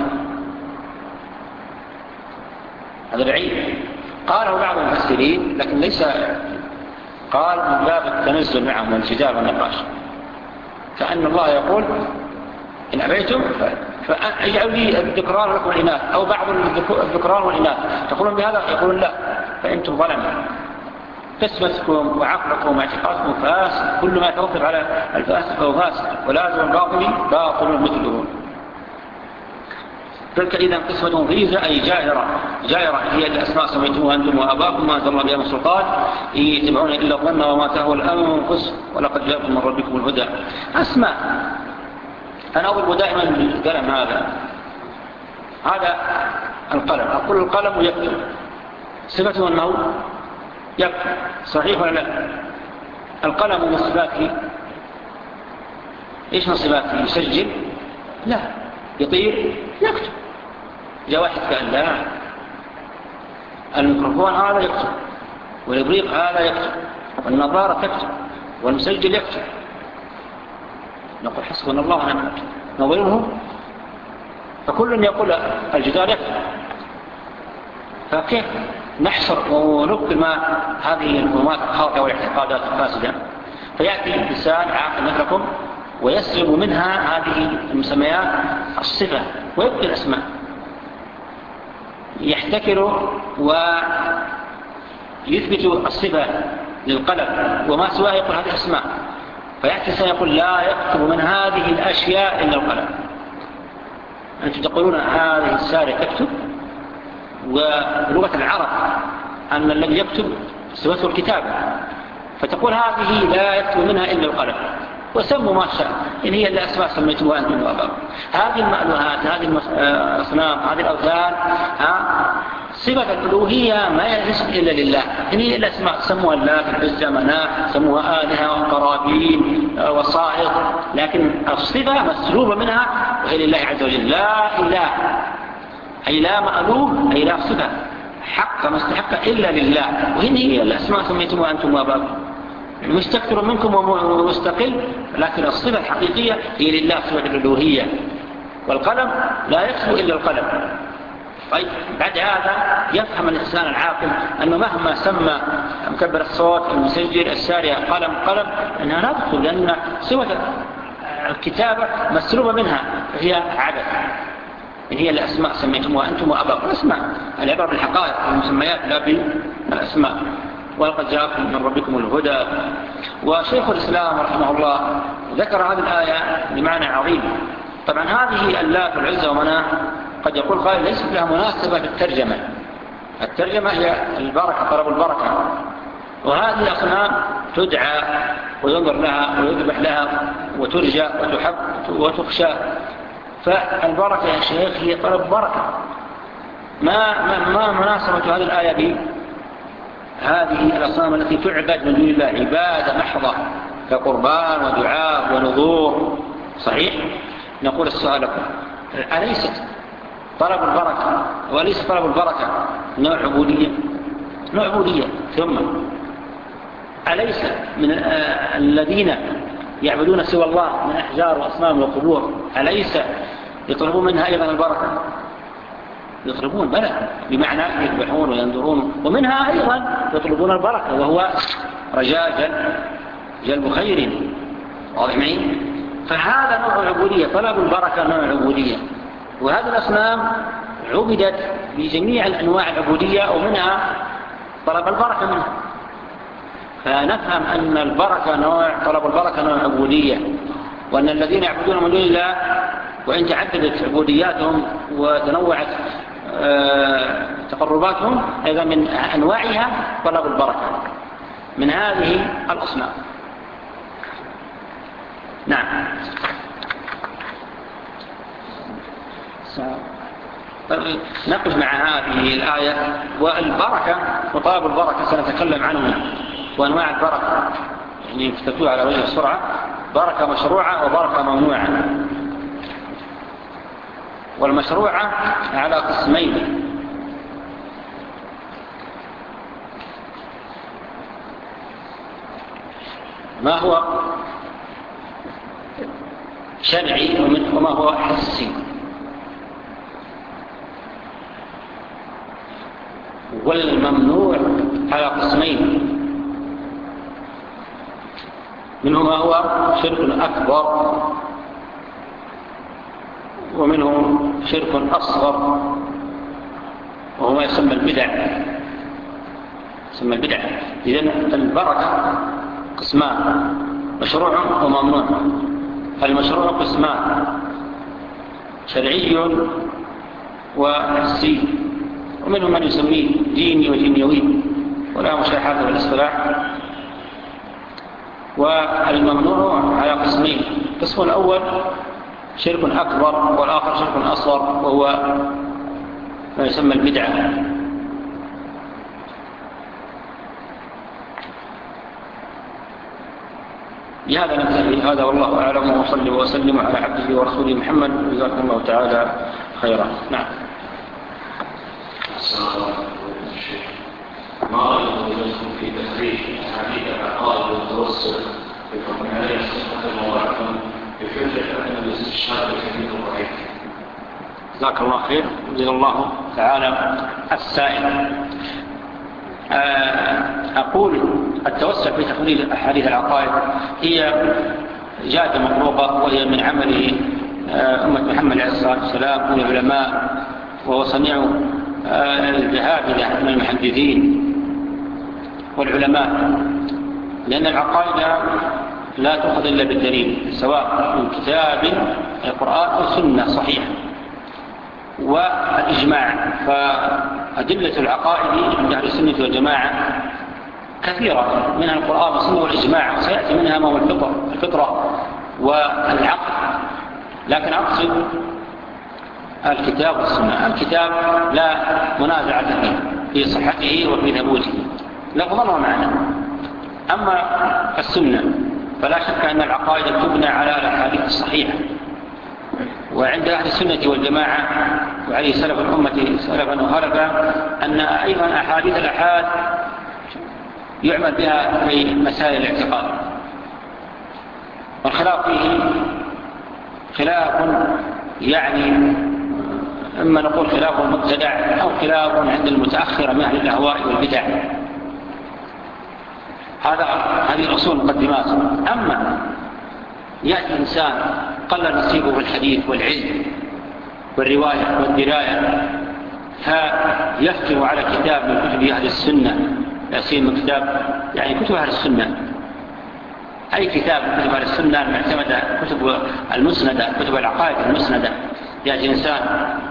[SPEAKER 3] هذا بعيد. قاله بعض المفسرين لكن ليس قال من باب التنزل معهم والجدال والنقاش، كأن الله يقول إن أبيتم فاجعلوا لي الذكران ولكم الإناث، أو بعض الذكران والإناث. تقولون بهذا؟ يقولون لا، فأنتم ظلموا. قسمتكم وعقلكم واعتقادكم فاسد، كل ما يتوقف على الفاسد فهو فاسد، ولازم الباطل باطل مثله. تلك إذا قسمة ضيزة أي جائرة. جائرة هي الأسماء سميتموها أنتم وآباكم ما أنزل الله بها من سلطان إن يتبعون إلا الظن وما تهوى الأنفس ولقد جاءكم من ربكم الهدى. أسماء. أنا أضرب دائما بالقلم هذا هذا القلم، أقول القلم يكتب، صفته أنه يكتب، صحيح ولا لا؟ القلم من صفاته إيش من صفاته؟ يسجل؟ لا. يطير؟ يكتب. جاء واحد قال لا، الميكروفون هذا يكتب، والإبريق هذا يكتب، والنظارة تكتب، والمسجل يكتب. نقول حسبنا الله ونعم الوكيل، نظيره فكل يقول الجدار يكتب. فكيف نحصر ونبكي ما هذه المهمات الخاطئة والاعتقادات الفاسدة؟ فيأتي إنسان عاقل مثلكم ويسلب منها هذه المسميات الصفة ويبقي الأسماء، يحتكر ويثبت الصفة للقلم وما سواه يقول هذه أسماء. فيأتي سيقول لا يكتب من هذه الأشياء إلا القلم. أنتم تقولون هذه السارة تكتب، ولغة العرب أن الذي يكتب صفته الكتابة، فتقول هذه لا يكتب منها إلا القلم، وسموا ما شاء إن هي الأسماء سميتموها أنتم وآباؤكم. هذه المألوهات، هذه الأصنام، هذه الأوثان، صفة الألوهية ما يجوز إلا لله. إن هي الأسماء سموها الله بالعزة مناح، سموها آلهة وقرابين وصائغ، لكن الصفة مسلوبة منها وهي لله عز وجل. لا إله أي لا مألوه أي لا صفة حق مستحق إلا لله، وهن هي الأسماء سميتموها أنتم وآباؤكم. مستكثر منكم ومستقل، لكن الصفة الحقيقية هي لله صفة الألوهية. والقلم لا يكتب إلا القلم. طيب بعد هذا يفهم الإنسان العاقل أنه مهما سمى مكبر الصوت المسجل السارية قلم قلم أنها لا تكتب، لأن صفة الكتابة مسلوبة منها فهي عدد. إن هي الأسماء سميتموها أنتم وآباؤكم. أسماء العبارة بالحقائق والمسميات لا بالأسماء. ولقد جاءكم من ربكم الهدى. وشيخ الإسلام رحمه الله ذكر هذه الآية بمعنى عظيم. طبعا هذه اللات والعزة ومناه قد يقول قائل ليست لها مناسبة في الترجمة. الترجمة هي البركة، طلب البركة، وهذه الأصنام تدعى وينظر لها ويذبح لها وترجى وتحب وتخشى. فالبركة يا شيخ هي طلب بركة. ما, ما, ما مناسبة هذه الآية بي هذه الأصنام التي تعبد من دون الله عبادة محضة كقربان ودعاء ونذور؟ صحيح. نقول السؤال لكم، أليست طلب البركة وليس طلب البركة نوع عبودية؟ نوع عبودية. ثم أليس من آه الذين يعبدون سوى الله من أحجار وأصنام وقبور أليس يطلبون منها أيضا البركة؟ يطلبون بلى، بمعنى يذبحون وينذرون، ومنها أيضا يطلبون البركة وهو رجاء جلب, جلب خير. واضح معي؟ فهذا نوع عبودية، طلب البركة نوع عبودية. وهذه الأصنام عبدت بجميع الأنواع العبودية ومنها طلب البركة منها. فنفهم أن البركة نوع، طلب البركة نوع عبودية، وأن الذين يعبدون من دون الله وإن تعددت عبودياتهم وتنوعت تقرباتهم أيضا من أنواعها طلب البركة من هذه الأصنام. نعم. نقف مع هذه الآية. والبركة وطلب البركة سنتكلم عنه وأنواع البركة يعني افتتوها على وجه السرعة، بركة مشروعة وبركة ممنوعة. والمشروعة على قسمين: ما هو شرعي وما هو حسي. والممنوع على قسمين: منه ما هو شرك أكبر، ومنه شرك أصغر، وهو ما يسمى البدع. يسمى البدع. إذن البركة قسمان: مشروع وممنوع. المشروع قسمان: شرعي وحسي، ومنهم من يسميه ديني ودنيوي ولا مشاحات والاصطلاح. والممنوع على قسمين: القسم الأول شرك أكبر، والآخر شرك أصغر، وهو ما يسمى البدعة. لهذا نبتدي. هذا والله أعلم، وصلي وسلم على عبده ورسوله محمد، جزاكم الله تعالى خيرا. نعم.
[SPEAKER 2] ما رأيكم في تخريج حديث العقائد والتوسل بحكم عليه صحة الموضوع بفكرة أن الاستشهاد بالحديث الضعيف؟
[SPEAKER 3] جزاك الله خير. جزا الله تعالى السائل. أقول التوسل في تخريج أحاديث العقائد هي جادة مطروقة، وهي من عمل أمة محمد عليه الصلاة والسلام من العلماء، وهو صنيع الجهابذة من المحدثين والعلماء، لأن العقائد لا تؤخذ إلا بالدليل، سواء من كتاب القرآن أو سنة صحيحة والإجماع. فأدلة العقائد عند أهل السنة والجماعة كثيرة، منها القرآن والسنة والإجماع، وسيأتي منها ما هو الفطرة والعقل. لكن أقصد الكتاب والسنة. الكتاب لا منازعة فيه في صحته وفي ثبوته لفظا ومعنى. أما السنة فلا شك أن العقائد تبنى على الأحاديث الصحيحة. وعند أهل السنة والجماعة وعليه سلف الأمة سلفا وخلفا أن أيضا أحاديث الآحاد يعمل بها في مسائل الاعتقاد، والخلاف فيه خلاف يعني إما نقول خلاف مبتدع أو خلاف عند المتأخر من أهل الأهواء والبدع. هذا هذه الأصول مقدمات. أما يأتي إنسان قل نصيبه في الحديث والعلم والرواية والدراية، فيفتر على كتاب من كتب أهل السنة، يصير من كتاب يعني كتب أهل السنة، أي كتاب من كتب أهل السنة المعتمدة، كتب المسندة، كتب العقائد المسندة. يأتي إنسان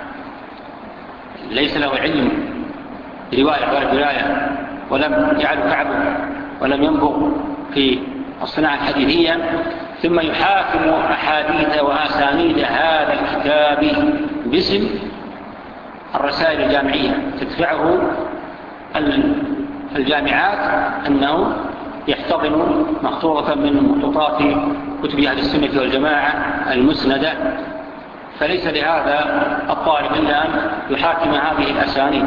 [SPEAKER 3] ليس له علم برواية ولا دراية، ولم يعلو كعبه، ولم ينبغ في الصناعة الحديثية، ثم يحاكم أحاديث وأسانيد هذا الكتاب باسم الرسائل الجامعية تدفعه الجامعات أنه يحتضن مخطوطة من مخطوطات كتب أهل السنة والجماعة المسندة. فليس لهذا الطالب إلا أن يحاكم هذه الأسانيد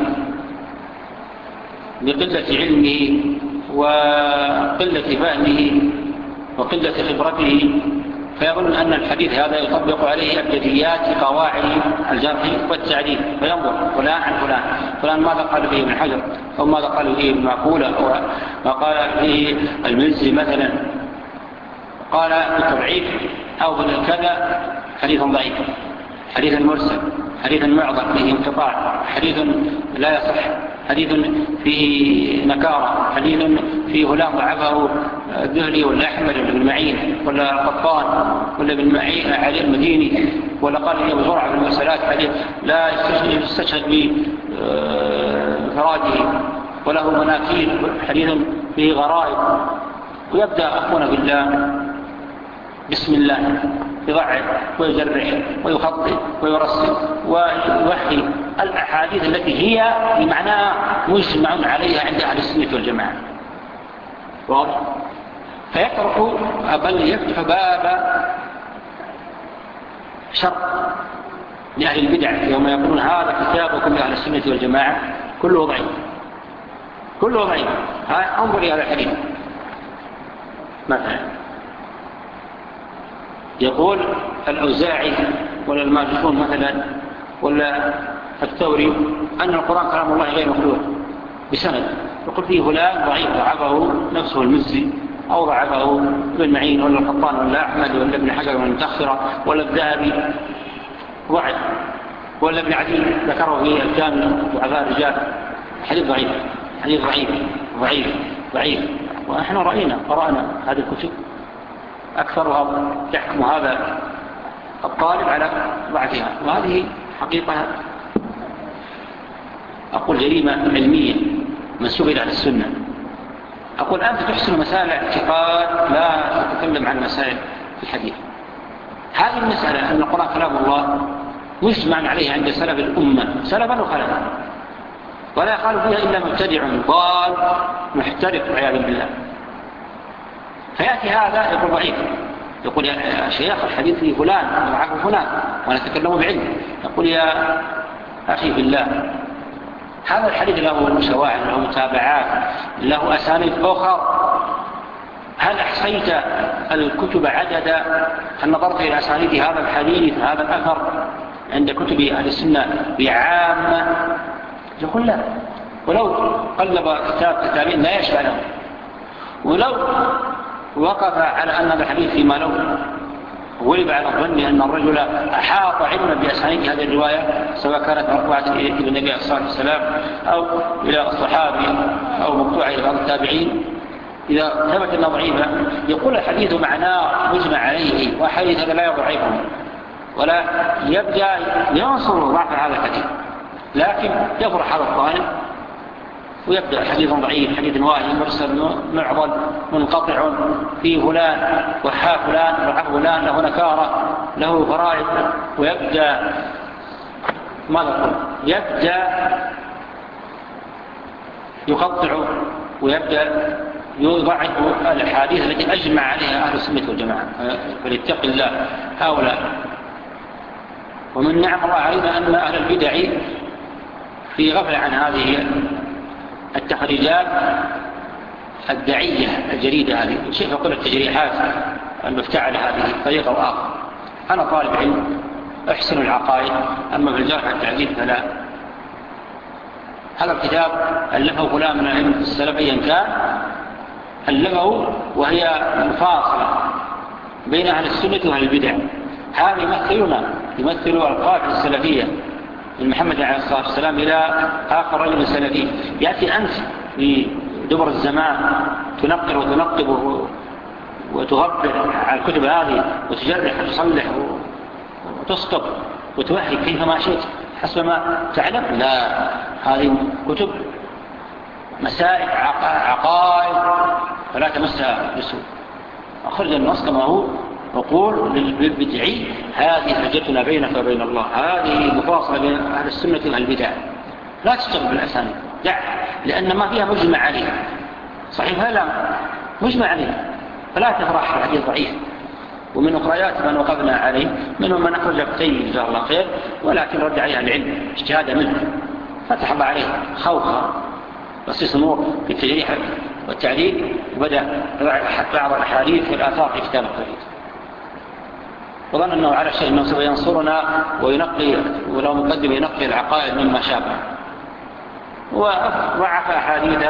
[SPEAKER 3] بقلة علمه وقلة فهمه وقلة خبرته، فيظن أن الحديث هذا يطبق عليه أبجديات قواعد الجرح والتعديل، فينظر فلان عن فلان، فلان ماذا قال فيه ابن حجر، أو ماذا قال فيه ابن معقولة، أو ما قال فيه المزي مثلا، قال بالتضعيف أو بالكذا حديث ضعيف، حديث مرسل، حديث معضل فيه انقطاع، حديث لا يصح، حديث فيه نكارة، حديث فيه غلام ضعفه الذهلي ولا أحمد ولا بن معين ولا قطان ولا بن معين علي المديني، ولا قال فيه بزرعة في المرسلات حديث لا يستشهد بفراده وله مناكير، حديث فيه غرائب. ويبدأ أخونا بالله بسم الله يضعف ويجرح ويخطئ ويرسل ويوحي الأحاديث التي هي بمعنى مجمع عليها عند أهل السنة والجماعة. واضح؟ فيطرق بل يفتح باب شر لأهل البدع يوم يقولون هذا كتاب كل أهل السنة والجماعة كله ضعيف كله ضعيف. انظر إلى هذا الحديث مثلا يقول الأوزاعي ولا الماجشون مثلا ولا الثوري أن القرآن كلام الله غير مخلوق بسند، يقول فيه فلان ضعيف ضعفه نفسه المزي أو ضعفه ابن معين ولا القطان ولا أحمد ولا ابن حجر ولا المتأخرة ولا الذهبي ضعف ولا ابن عدي ذكره في الكامل ضعفاء الرجال. حديث ضعيف حديث ضعيف ضعيف ضعيف. ونحن رأينا قرأنا هذه الكتب أكثرها تحكم هذا الطالب على ضعفها، وهذه حقيقة أقول جريمة علمية منسوبة إلى السنة. أقول أنت تحسن مسائل اعتقاد لا تتكلم عن مسائل الحديث. هذه المسألة أن القرآن كلام الله مجمع عليه عند سلف الأمة سلفا وخلفا، ولا يقال فيها إلا مبتدع ضال محترف عياذا بالله. فيأتي هذا يقول ضعيف، يقول يا شيخ الحديث في فلان وعفو فلان وأنا أتكلم بعلم. يقول يا أخي بالله هذا الحديث له شواهد له متابعات له أسانيد أخرى. هل أحصيت الكتب عددا؟ هل نظرت إلى أسانيد هذا الحديث هذا الأثر عند كتب أهل السنة بعامة؟ يقول لا. ولو قلب كتاب كتابين لا يشبع له، ولو وقف على أن هذا الحديث فيما لو غلب على الظن أن الرجل أحاط علما بأسانيد هذه الرواية سواء كانت مرفوعة إلى النبي عليه الصلاة والسلام أو إلى الصحابي أو مقطوعة إلى بعض التابعين، إذا ثبت أنه ضعيفة يقول الحديث معناه مجمع عليه وحديث هذا لا يضعفه، ولا يبدأ ينصر ضعف هذا الحديث، لكن يفرح هذا الطالب ويبدأ حديث ضعيف حديث واهي مرسل معضل منقطع فيه فلان وحا فلان وحا فلان له نكارة له فرائض، ويبدأ ماذا يقول؟ يبدأ يقطع ويبدأ يضعف الحديث التي أجمع عليها أهل السنة والجماعة. فليتق الله هؤلاء. ومن نعم الله علينا أن أهل البدع في غفلة عن هذه التخريجات الدعية الجريدة هذه. الشيخ يقول التجريحات المفتعلة هذه طريقة وآخر. أنا طالب علم أحسن العقائد، أما في الجرح والتعديل فلا. هذا الكتاب ألفه فلان من العلم السلف أيا كان ألفه وهي مفاصلة بين أهل السنة وأهل البدع. هذا يمثلنا يمثل القافلة السلفية من محمد عليه الصلاة والسلام إلى آخر رجل سلفي. يأتي أنت في دبر الزمان تنقر وتنقب وتغبر على الكتب هذه وتجرح وتصلح وتسقط وتوحي كيفما شئت حسب ما تعلم. لا، هذه كتب مسائل عقائد فلا تمسها بسوء. أخرج النص كما هو وقول للبدعي هذه حجتنا بينك وبين الله، هذه مفاصلة بين أهل السنة وأهل البدع، لا تشتغل بالأسانيد دع، لأن ما فيها مجمع عليه. صحيح لا مجمع عليه، فلا تفرح الحديث ضعيف. ومن أخريات من وقفنا عليه منهم من أخرج كتيب جزاه الله خير، ولكن رد عليها العلم اجتهاد منه فتح الله عليه خوفا بصيص نور في التجريح والتعليل، وبدأ بعض الأحاديث والآثار في كتاب الحديث، وظن أنه على شيء أنه سوف ينصرنا وينقي ولو مقدم ينقي العقائد مما شابه، وضعف أحاديث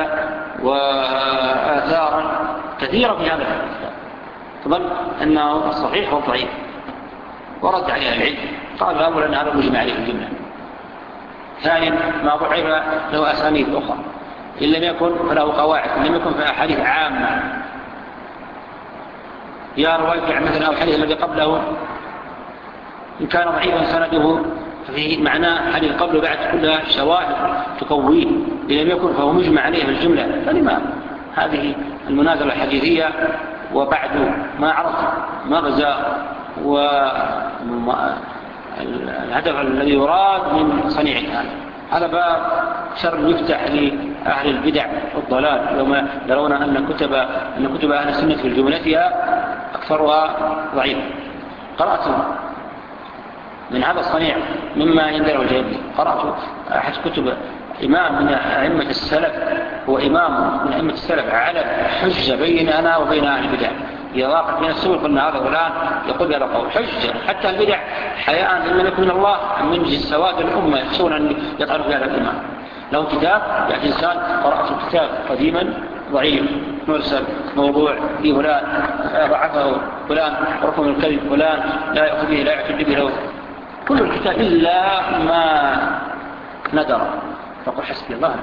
[SPEAKER 3] وآثارا كثيرة في هذا الكتاب، فظن أنه الصحيح والضعيف ورد عليها العلم. قال أولا أن هذا مجمع عليه الجملة. ثانيا ما ضعف له أسانيد أخرى، إن لم يكن فله قواعد، إن لم يكن فأحاديث عامة يا رواية مثلا أو الحديث الذي قبله إن كان ضعيفا سنده ففيه معناه حديث قبله بعد كلها شواهد تقويه، إن لم يكن فهو مجمع عليه الجملة. فلما هذه المنازلة الحديثية وبعد ما عرف مغزى والهدف الذي يراد من صنيع هذا هذا باب شر يفتح
[SPEAKER 1] أهل البدع والضلال يوم يرون أن كتب, أن كتب أهل السنة في جملتها أكثرها ضعيف. قرأت من هذا الصنيع مما يندرج جيد، قرأت أحد كتب إمام من أئمة السلف، هو إمام من أئمة السلف على حجة بيننا وبين أهل البدع. إذا ضاقت بين السور قلنا هذا فلان يقول هذا قول حجة، حتى البدع حياء لمن يكون من الله من جنس سواد الأمة يخشون أن يطعنوا في هذا الإمام. له كتاب يعني إنسان قرأت كتاب قديما ضعيف مرسل موضوع في فلان ضعفه فلان رقم الكذب فلان لا يأخذ به لا يعتد به له كل الكتاب إلا ما ندر، فقل حسبي الله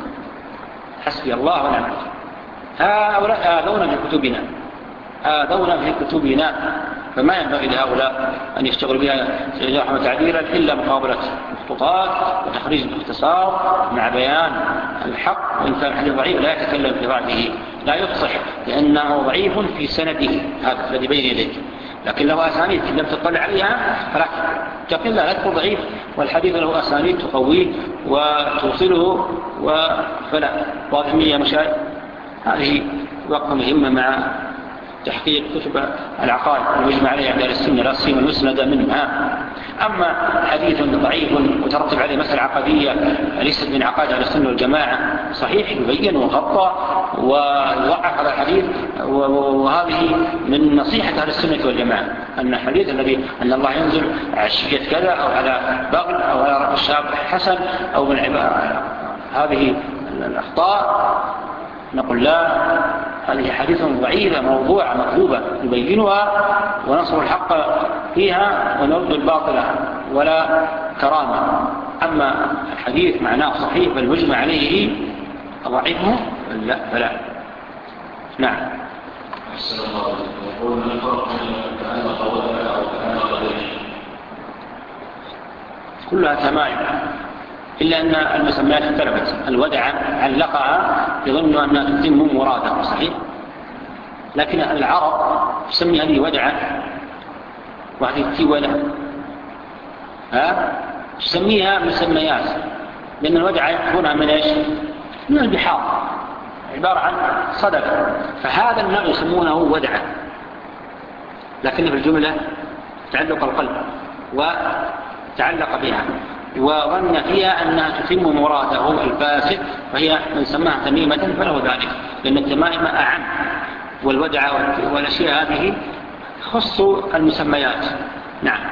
[SPEAKER 1] حسبي الله ونعم الوكيل. هؤلاء آذونا في كتبنا آذونا في كتبنا فما ينبغي لهؤلاء أن يشتغل بها رحمة تعبيرا إلا مقابلة الخطوطات وتخريج الاختصار مع بيان الحق. وإن كان الحديث ضعيف لا يتكلم في ضعفه، لا يفصح لأنه ضعيف في سنده هذا الذي بين يديك، لكن له أسانيد لم تطلع عليها فلا تقل لا تكون ضعيف، والحديث له أسانيد تقويه وتوصله وفلا واضح يا مشايخ. هذه وقفة مهمة مع تحقيق كتب العقائد المجمع عليها عند السنة لا سيما المسندة منها. أما حديث ضعيف وترتب عليه مسألة عقدية ليست من عقائد أهل السنة والجماعة صحيح يبين وخطأ ويضعف هذا الحديث، وهذه من نصيحة أهل السنة والجماعة أن الحديث الذي أن الله ينزل عشية كذا أو على بغل أو على رأس الشاب حسن أو من عبارة هذه الأخطاء نقول لا، هذه حديث ضعيفة موضوعة مكذوبة نبينها وننصر الحق فيها ونرد الباطل ولا كرامة. أما الحديث معناه صحيح فالمجمع عليه ضعيفه لا فلا. نعم.
[SPEAKER 2] أحسن الله عليكم. يقول من الفرق بين كأن قولها أو كأن غيره؟
[SPEAKER 1] كلها تمائم إلا أن المسميات اختلفت. الودع علقها يظن أنها تتم مراده صحيح، لكن العرب تسمي هذه ودعة وهذه التولة ها تسميها مسميات، لأن الودعة يأخذونها من إيش؟ من البحار، عبارة عن صدف، فهذا النوع يسمونه ودعة، لكن في الجملة تعلق القلب وتعلق بها وظن فيها أنها تتم مراده الفاسد، وهي من سماها تميمة فله ذلك، لأن التمائم أعم، والودع والأشياء هذه خص المسميات. نعم.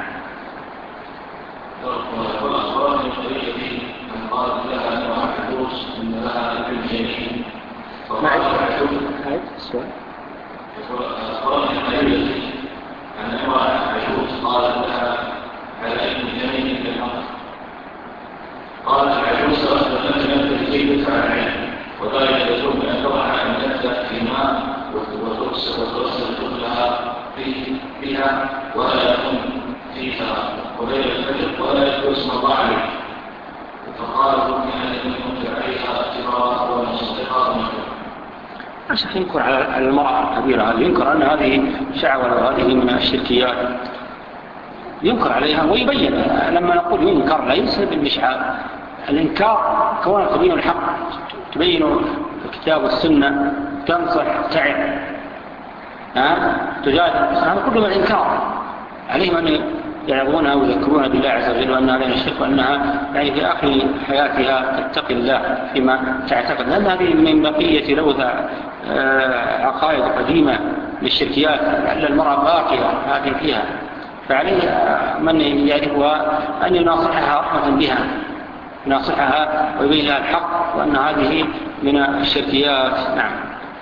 [SPEAKER 2] وأخبرني الطريقة من قال لها أنها حدوث إن لها ابن جميل
[SPEAKER 1] نعم. هاي السؤال.
[SPEAKER 2] أخبرني الطريقة أن امرأة حدوث قالت لها على ابن جميل في الأرض، قالت العجوز أن تجيب فعلين، وذلك يجب أن تضع أن تبدأ في الماء وترسل كلها فيها ولا يكون فيها قبيل الفجر ولا يكون اسم الله عليه. فقالت أن يكون عليها اعتبار ومصدقات منه.
[SPEAKER 1] عشان ينكر على المرأة الكبيرة هذه، ينكر أن هذه شعوة وهذه من الشركيات، ينكر عليها ويبين. لما نقول ينكر ليس بالمشعار، الإنكار كونه تبين الحق، تبين الكتاب والسنة، تنصح تعب ها تجادل، هذا كله من الإنكار. عليهم أن يعظونها ويذكرونها بالله عز وجل وأنها لا نشرك، وأنها يعني في آخر حياتها تتقي الله فيما تعتقد، لأن هذه من بقية لوثة عقائد قديمة للشركيات، لعل المرأة باقية هذه فيها، فعليه من يعرفها أن يناصحها رحمة بها، يناصحها ويبين لها الحق وأن هذه من الشركيات. نعم.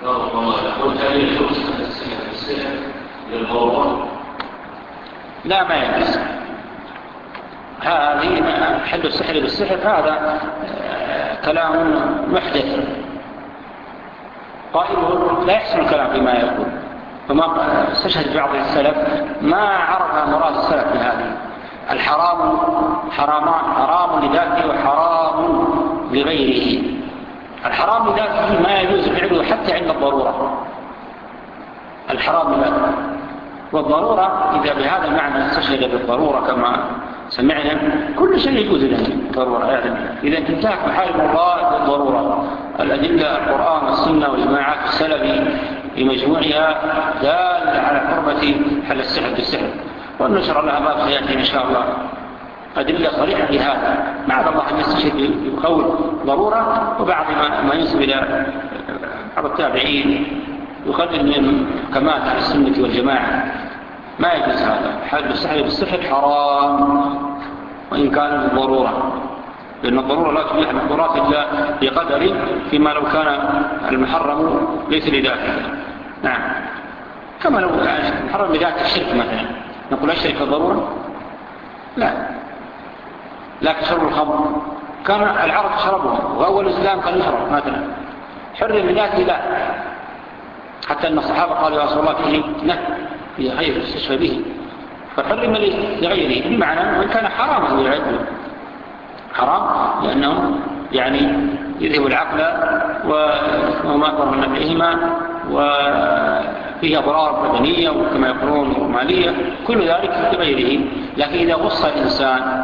[SPEAKER 1] لا ما يجوز، هذه حل السحر بالسحر هذا كلام محدث، قائله لا يحسن الكلام فيما يقول، فما استشهد بعض السلف ما عرف مراد السلف بهذه. الحرام حرامان، حرام لذاته وحرام لغيره. الحرام لذاته ما يجوز فعله حتى عند الضرورة، الحرام لذاته، والضرورة إذا بهذا المعنى استشهد بالضرورة كما سمعنا كل شيء يجوز لنا ضرورة يعني. إذا انتهك محارم الله بالضرورة الأدلة القرآن والسنة والجماعات السلفي بمجموعها دال على حرمة حل السحر بالسحر، ونشر لها باب سيأتي إن شاء الله أدلة صريحة لهذا. معذ الله أن يستشهد بقول ضرورة، وبعض ما ينسب إلى بعض التابعين يقلل من كمال أهل السنة والجماعة. ما يجوز هذا. حل السحر بالسحر حرام وإن كان بالضرورة، لأن الضرورة لا تبيح المحظورات إلا بقدر، فيما لو كان المحرم ليس لذاته. نعم، كما لو المحرم لذات الشرك مثلا نقول الشرك ضرورة؟ لا. لكن شرب الخمر كان العرب شربها، وأول الإسلام كان يشرب مثلا، حرم لذاته لا، حتى أن الصحابة قالوا يا رسول الله فيه نهي في غير استشفى به، فحرم لغيره، بمعنى وإن كان حراما يعد حرام، لأنه يعني يذهب العقل وما أكبر من نفعهما، وفيه أضرار بدنية وكما يقولون مالية، كل ذلك لغيره. لكن إذا غص الإنسان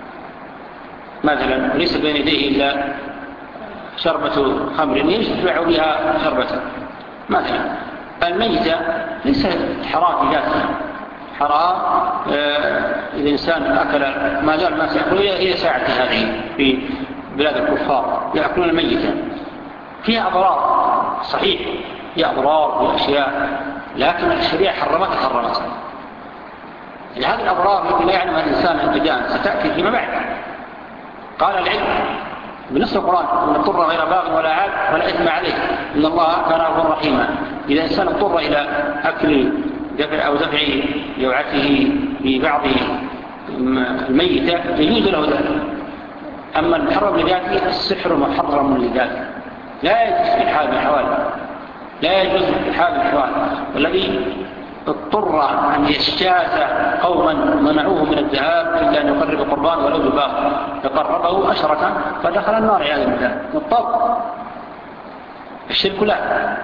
[SPEAKER 1] مثلا ليس بين يديه إلا شربة خمر يشبع بها شربة مثلا، الميتة ليس حرام بذاته، حرام إذا الإنسان أكل ما زال ما سيأكل إلى ساعة هذه في بلاد الكفار يأكلون الميتة، فيها أضرار صحيح، فيها أضرار وأشياء، لكن الشريعة حرمتها حرمتها. يعني هذه الأضرار التي لا يعلمها الإنسان ابتداء ستأتي فيما بعد. قال العلم بنص القرآن: من اضطر غير باغ ولا عاد فلا إثم عليه إن الله كان غفورا رحيما. إذا الإنسان اضطر إلى أكل دفع أو دفع جوعته في بعض الميتة يجوز له ذلك. أما المحرم لذاته السحر محرم لذاته، لا يجوز في حال من الأحوال، لا يجوز في حال من الأحوال. والذي اضطر أن يجتاز قوما منعوه من الذهاب إلا أن يقرب قربان ولو بباغ فقربه أشركا فدخل النار عياذا بالله مضطر. الشرك لا.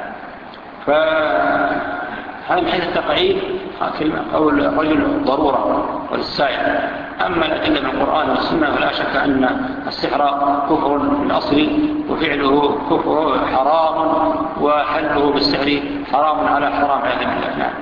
[SPEAKER 1] فهذا من حيث التقعيد أو الرجل ضرورة وللسائل. أما الأدلة من القرآن والسنة فلا شك أن السحر كفر الأصل وفعله كفر حرام وحله بالسحر حرام على حرام عياذا بالله. نعم.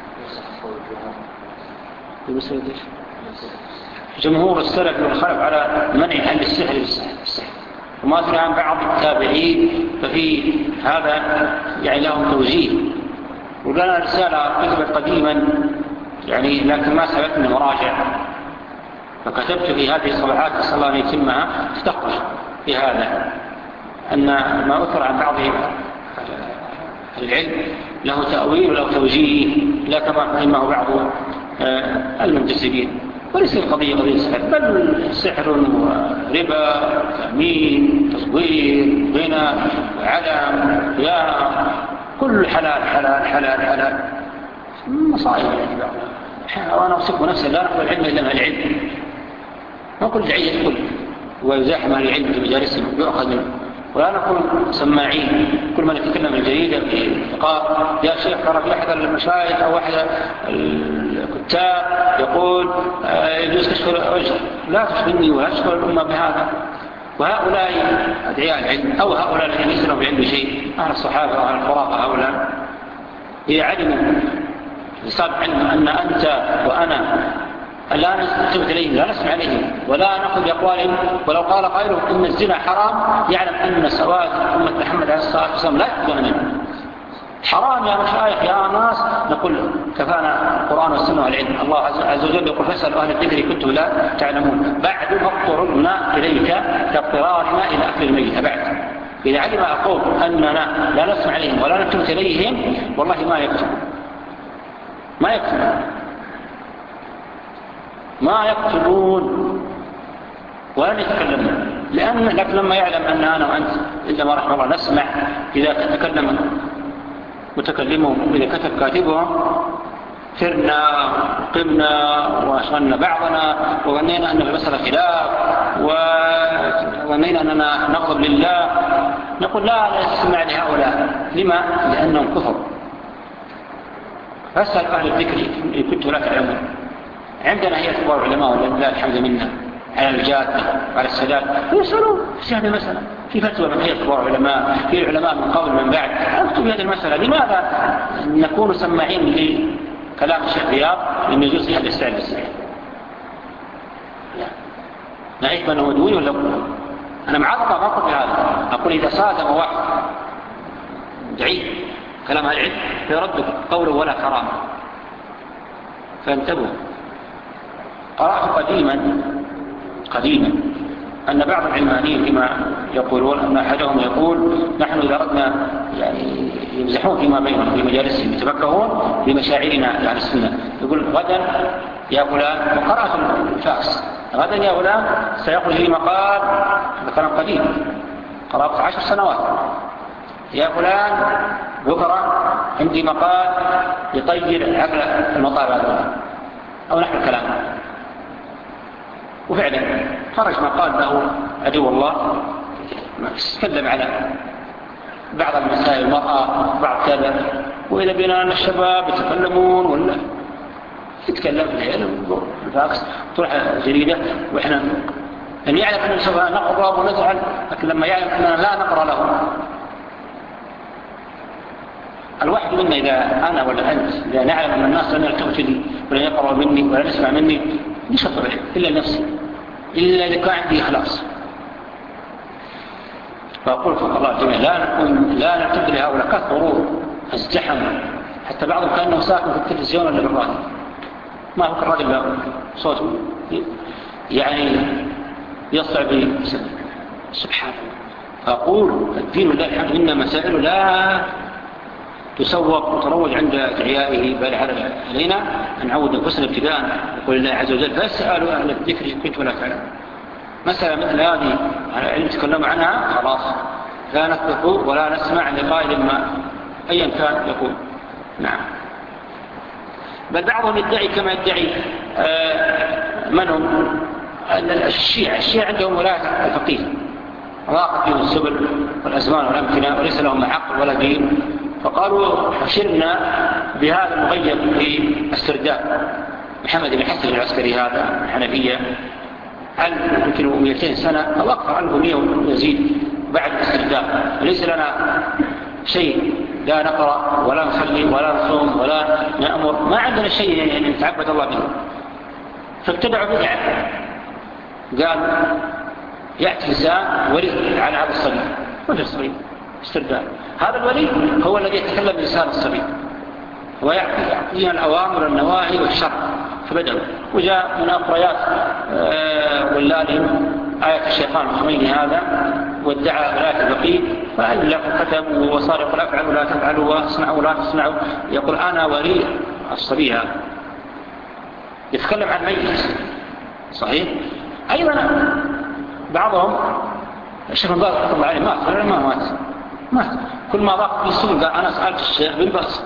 [SPEAKER 1] جمهور السلف والخلف على منع حل السحر بالسحر، وما أدري عن بعض التابعين ففي هذا يعني لهم توجيه. ولنا رسالة كتبت قديما يعني لكن ما سبقني مراجع، فكتبت في هذه الصفحات أسأل الله أن يتمها تستخرج في هذا أن ما أثر عن بعض العلم له تأويل وله توجيه لا كما فهمه بعض المنتسبين. وليس القضية قضية سحر، بل سحر وربا تأمين تصوير غنى علم يا كل حلال حلال حلال حلال مصائب يعني. وأنا أوصف نفسي لا نقبل العلم إلا مع العلم، ما كل دعي يدخل ويزاحم عن العلم في مجالسهم يؤخذ منه، ولا نكون سماعين. كل من يتكلم الجريدة في الفقار يا شيخ ترى في أحد المشايخ أو أحد الكتاب يقول يجوز كشف الوجه، لا تشغلني وأشغل الأمة بهذا. وهؤلاء أدعياء العلم أو هؤلاء الذين يسروا بعلم شيء أهل الصحابة وأهل الخرافة هؤلاء إذا علموا لصاب علم أن أنت وأنا لا نستمت إليهم لا نسمع عليهم ولا نأخذ بأقوالهم، ولو قال قائلهم إن الزنا حرام يعلم أن سواد أمة محمد عليه الصلاة والسلام لا يأخذون منه حرام يا مشايخ يا ناس. نقول كفانا القرآن والسنة والعلم. الله عز وجل يقول فاسألوا أهل الذكر كنتم لا تعلمون. بعد اضطررنا إليك كاضطرارنا إلى أكل الميت. بعد إذا علم القوم أننا لا نسمع عليهم ولا نكتب إليهم والله ما يكتب ما يكتبون ما يكتبون ولا يتكلمون. لأن لكن لما يعلم أن أنا وأنت إلا ما رحمه الله نسمع إذا تتكلم متكلمهم إذا كتب كاتبهم سرنا قمنا وأشغلنا بعضنا وظنينا أن في المسألة خلاف وظنينا أننا نغضب لله. نقول لا لا تسمع لهؤلاء. لما؟ لأنهم كفر. فاسأل أهل الذكر إن كنتم لا تعلمون. عندنا هي كبار علماء ولله الحمد منا على الجادة وعلى السداد ويسألون في هذه المسألة، في فتوى من هي كبار علماء، في العلماء من قبل من بعد أكتب هذه المسألة. لماذا نكون سماعين لكلام الشيخ رياض لم يجوز حد السعر بالسعر؟ نعيش من هو دوني ولا أقول أنا معظمة ما أقول بهذا، أقول إذا صادم واحد ضعيف كلام العلم فيرد قوله ولا كرامة. فانتبهوا. قرأت قديما قديما أن بعض العلمانيين كما يقولون أن أحدهم يقول نحن إذا أردنا يعني يمزحون فيما بينهم في مجالسهم يتفكرون بمشاعرنا يعني السنة، يقول غدا يا فلان وقرأت الفاكس غدا يا فلان سيخرج لي مقال، هذا كلام قديم قرأت عشر سنوات، يا فلان بكرة عندي مقال يطير عقل المطار أو نحو الكلام. وفعلا خرج مقال له عدو الله تكلم على بعض المسائل المرأة بعض كذا، وإذا بنا أن الشباب يتكلمون ولا يتكلم في العلم الفاكس تروح جريدة وإحنا لم يعلم أن سوف نقرأ ونزعل، لكن لما يعلم أننا لا نقرأ له. الواحد منا إذا أنا ولا أنت إذا نعلم أن الناس لن يلتفت لي ولا يقرأ مني ولا نسمع مني مش طبيعي إلا نفسي إلا إذا كان عندي إخلاص. فأقول فوق الله جميع لا نكون لا نعتد لهؤلاء كثروا ازدحم حتى بعضهم كأنه ساكن في التلفزيون ولا بالراديو، ما هو كالراديو لا صوت يعني يصعب سبحان الله. فأقول الدين لله الحمد لله مسائل لا تسوق وتروج عند أدعيائه، بل علينا أن نعود أنفسنا ابتداء يقول الله عز وجل فاسألوا أهل الذكر إن كنتم لا تعلمون. مسألة مثل هذه على تكلموا عنها خلاص لا نثق ولا نسمع لقائل ما أيا كان يقول. نعم. بل بعضهم يدعي كما يدعي آه من هم الشيعة الشيعة عندهم ولاية الفقيه ضاقت فيهم السبل والأزمان والأمكنة وليس لهم عقل ولا دين، فقالوا حشرنا بهذا المغيب في السرداب محمد بن حسن العسكري هذا الحنفية هل يمكن مئتين سنة أو أكثر ألف ومئة ويزيد بعد السرداب، وليس لنا شيء لا نقرأ ولا نصلي ولا نصوم ولا نأمر، ما عندنا شيء يعني نتعبد الله به. فابتدعوا بدعة قال يأتي إنسان ولي على هذا الصليب وجه الصليب استرداد، هذا الولي هو الذي يتكلم بلسان الصليب ويعطينا الأوامر والنواهي والشرع. فبدأوا وجاء من أخريات آه واللالهم آية الشيطان الخميني هذا وادعى ولاية الفقيه فألف كتب وصار يقول أفعلوا لا تفعلوا واصنعوا لا تصنعوا، يقول أنا ولي الصبي هذا يتكلم عن ميت صحيح. أيضا بعضهم الشيخ بن باز رحمه الله عليه مات ولا ما مات مات كل ما ضاق في السوق قال أنا سألت الشيخ بن باز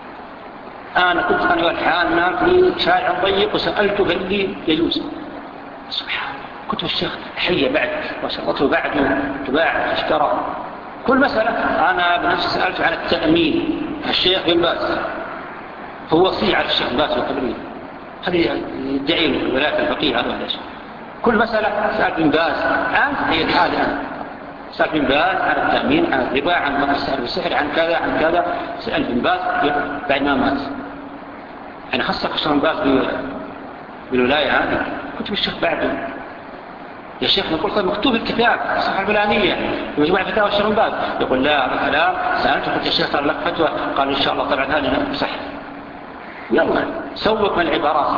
[SPEAKER 1] أنا كنت أنا والحالنا في شارع ضيق وسألته قال لي يجوز. سبحان الله كتب الشيخ حية بعد وشرطه بعده تباع اشترى كل مسألة. أنا بنفسي سألته عن التأمين الشيخ بن باز هو وصي على الشيخ بن باز وقبله هذه يدعي له ولاية الفقيه هذا ولا شيء. كل مسألة سأل بن باز عن هي الحال الآن سأل بن باز عن التأمين عن الربا عن مقصر السحر عن كذا عن كذا سأل بن باز بعد ما مات. يعني خاصة خصوصا بن باز بالولاية هذه كتب الشيخ بعده يا شيخ نقول طيب مكتوب الكتاب الصفحة الفلانية ومجموعة فتاوى الشيخ بن باز يقول لا هذا كلام سألته قلت يا شيخ ترى لك فتوى قال إن شاء الله طبعا هذه صح. يلا سوق من العبارات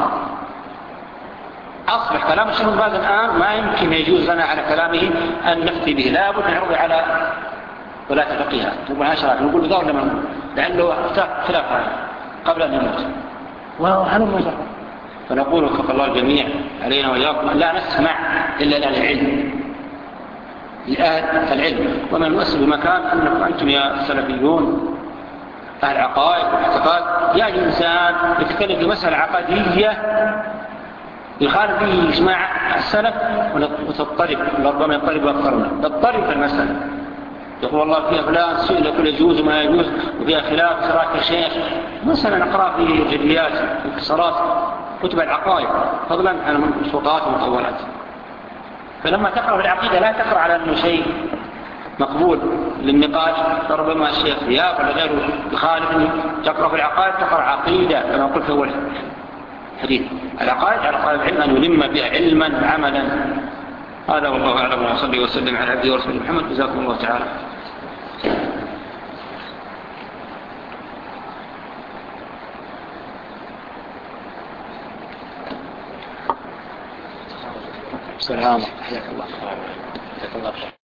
[SPEAKER 1] أصبح كلام الشيخ بن باز الآن ما يمكن يجوز لنا على كلامه أن نفتي به لا بد نعرض على ولاة الفقيه نقول عشرات نقول بذور لما نقول لأنه خلاف هذا قبل أن يموت وهل المجرد. فنقول فق الله الجميع علينا وإياكم لا نسمع إلا لأهل العلم لأهل العلم. ومن نؤسس بمكان أنكم أنتم يا السلفيون أهل عقائد واعتقاد يأتي إنسان يتكلم في مسألة عقدية يخالف فيه إجماع السلف وتضطرب ربما يضطرب أكثرنا تضطرب في المسألة يقول والله فيها فلان سئل يقول يجوز وما يجوز وفيها خلاف صراحة الشيخ. مثلا نقرأ في جديات انتصارات كتب العقائد فضلا عن الفقهات والمطولات. فلما تقرأ في العقيدة لا تقرأ على أنه شيء مقبول للنقاش، فربما الشيخ ثياب ولا غيره يخالف. تقرأ في العقائد تقرأ عقيدة كما قلت في أول حديث، العقائد على طالب العلم أن يلم بها علما عملا. هذا والله أعلم، وصلي وسلم على عبده ورسوله محمد. جزاكم الله تعالى.
[SPEAKER 3] سلام. حياك الله.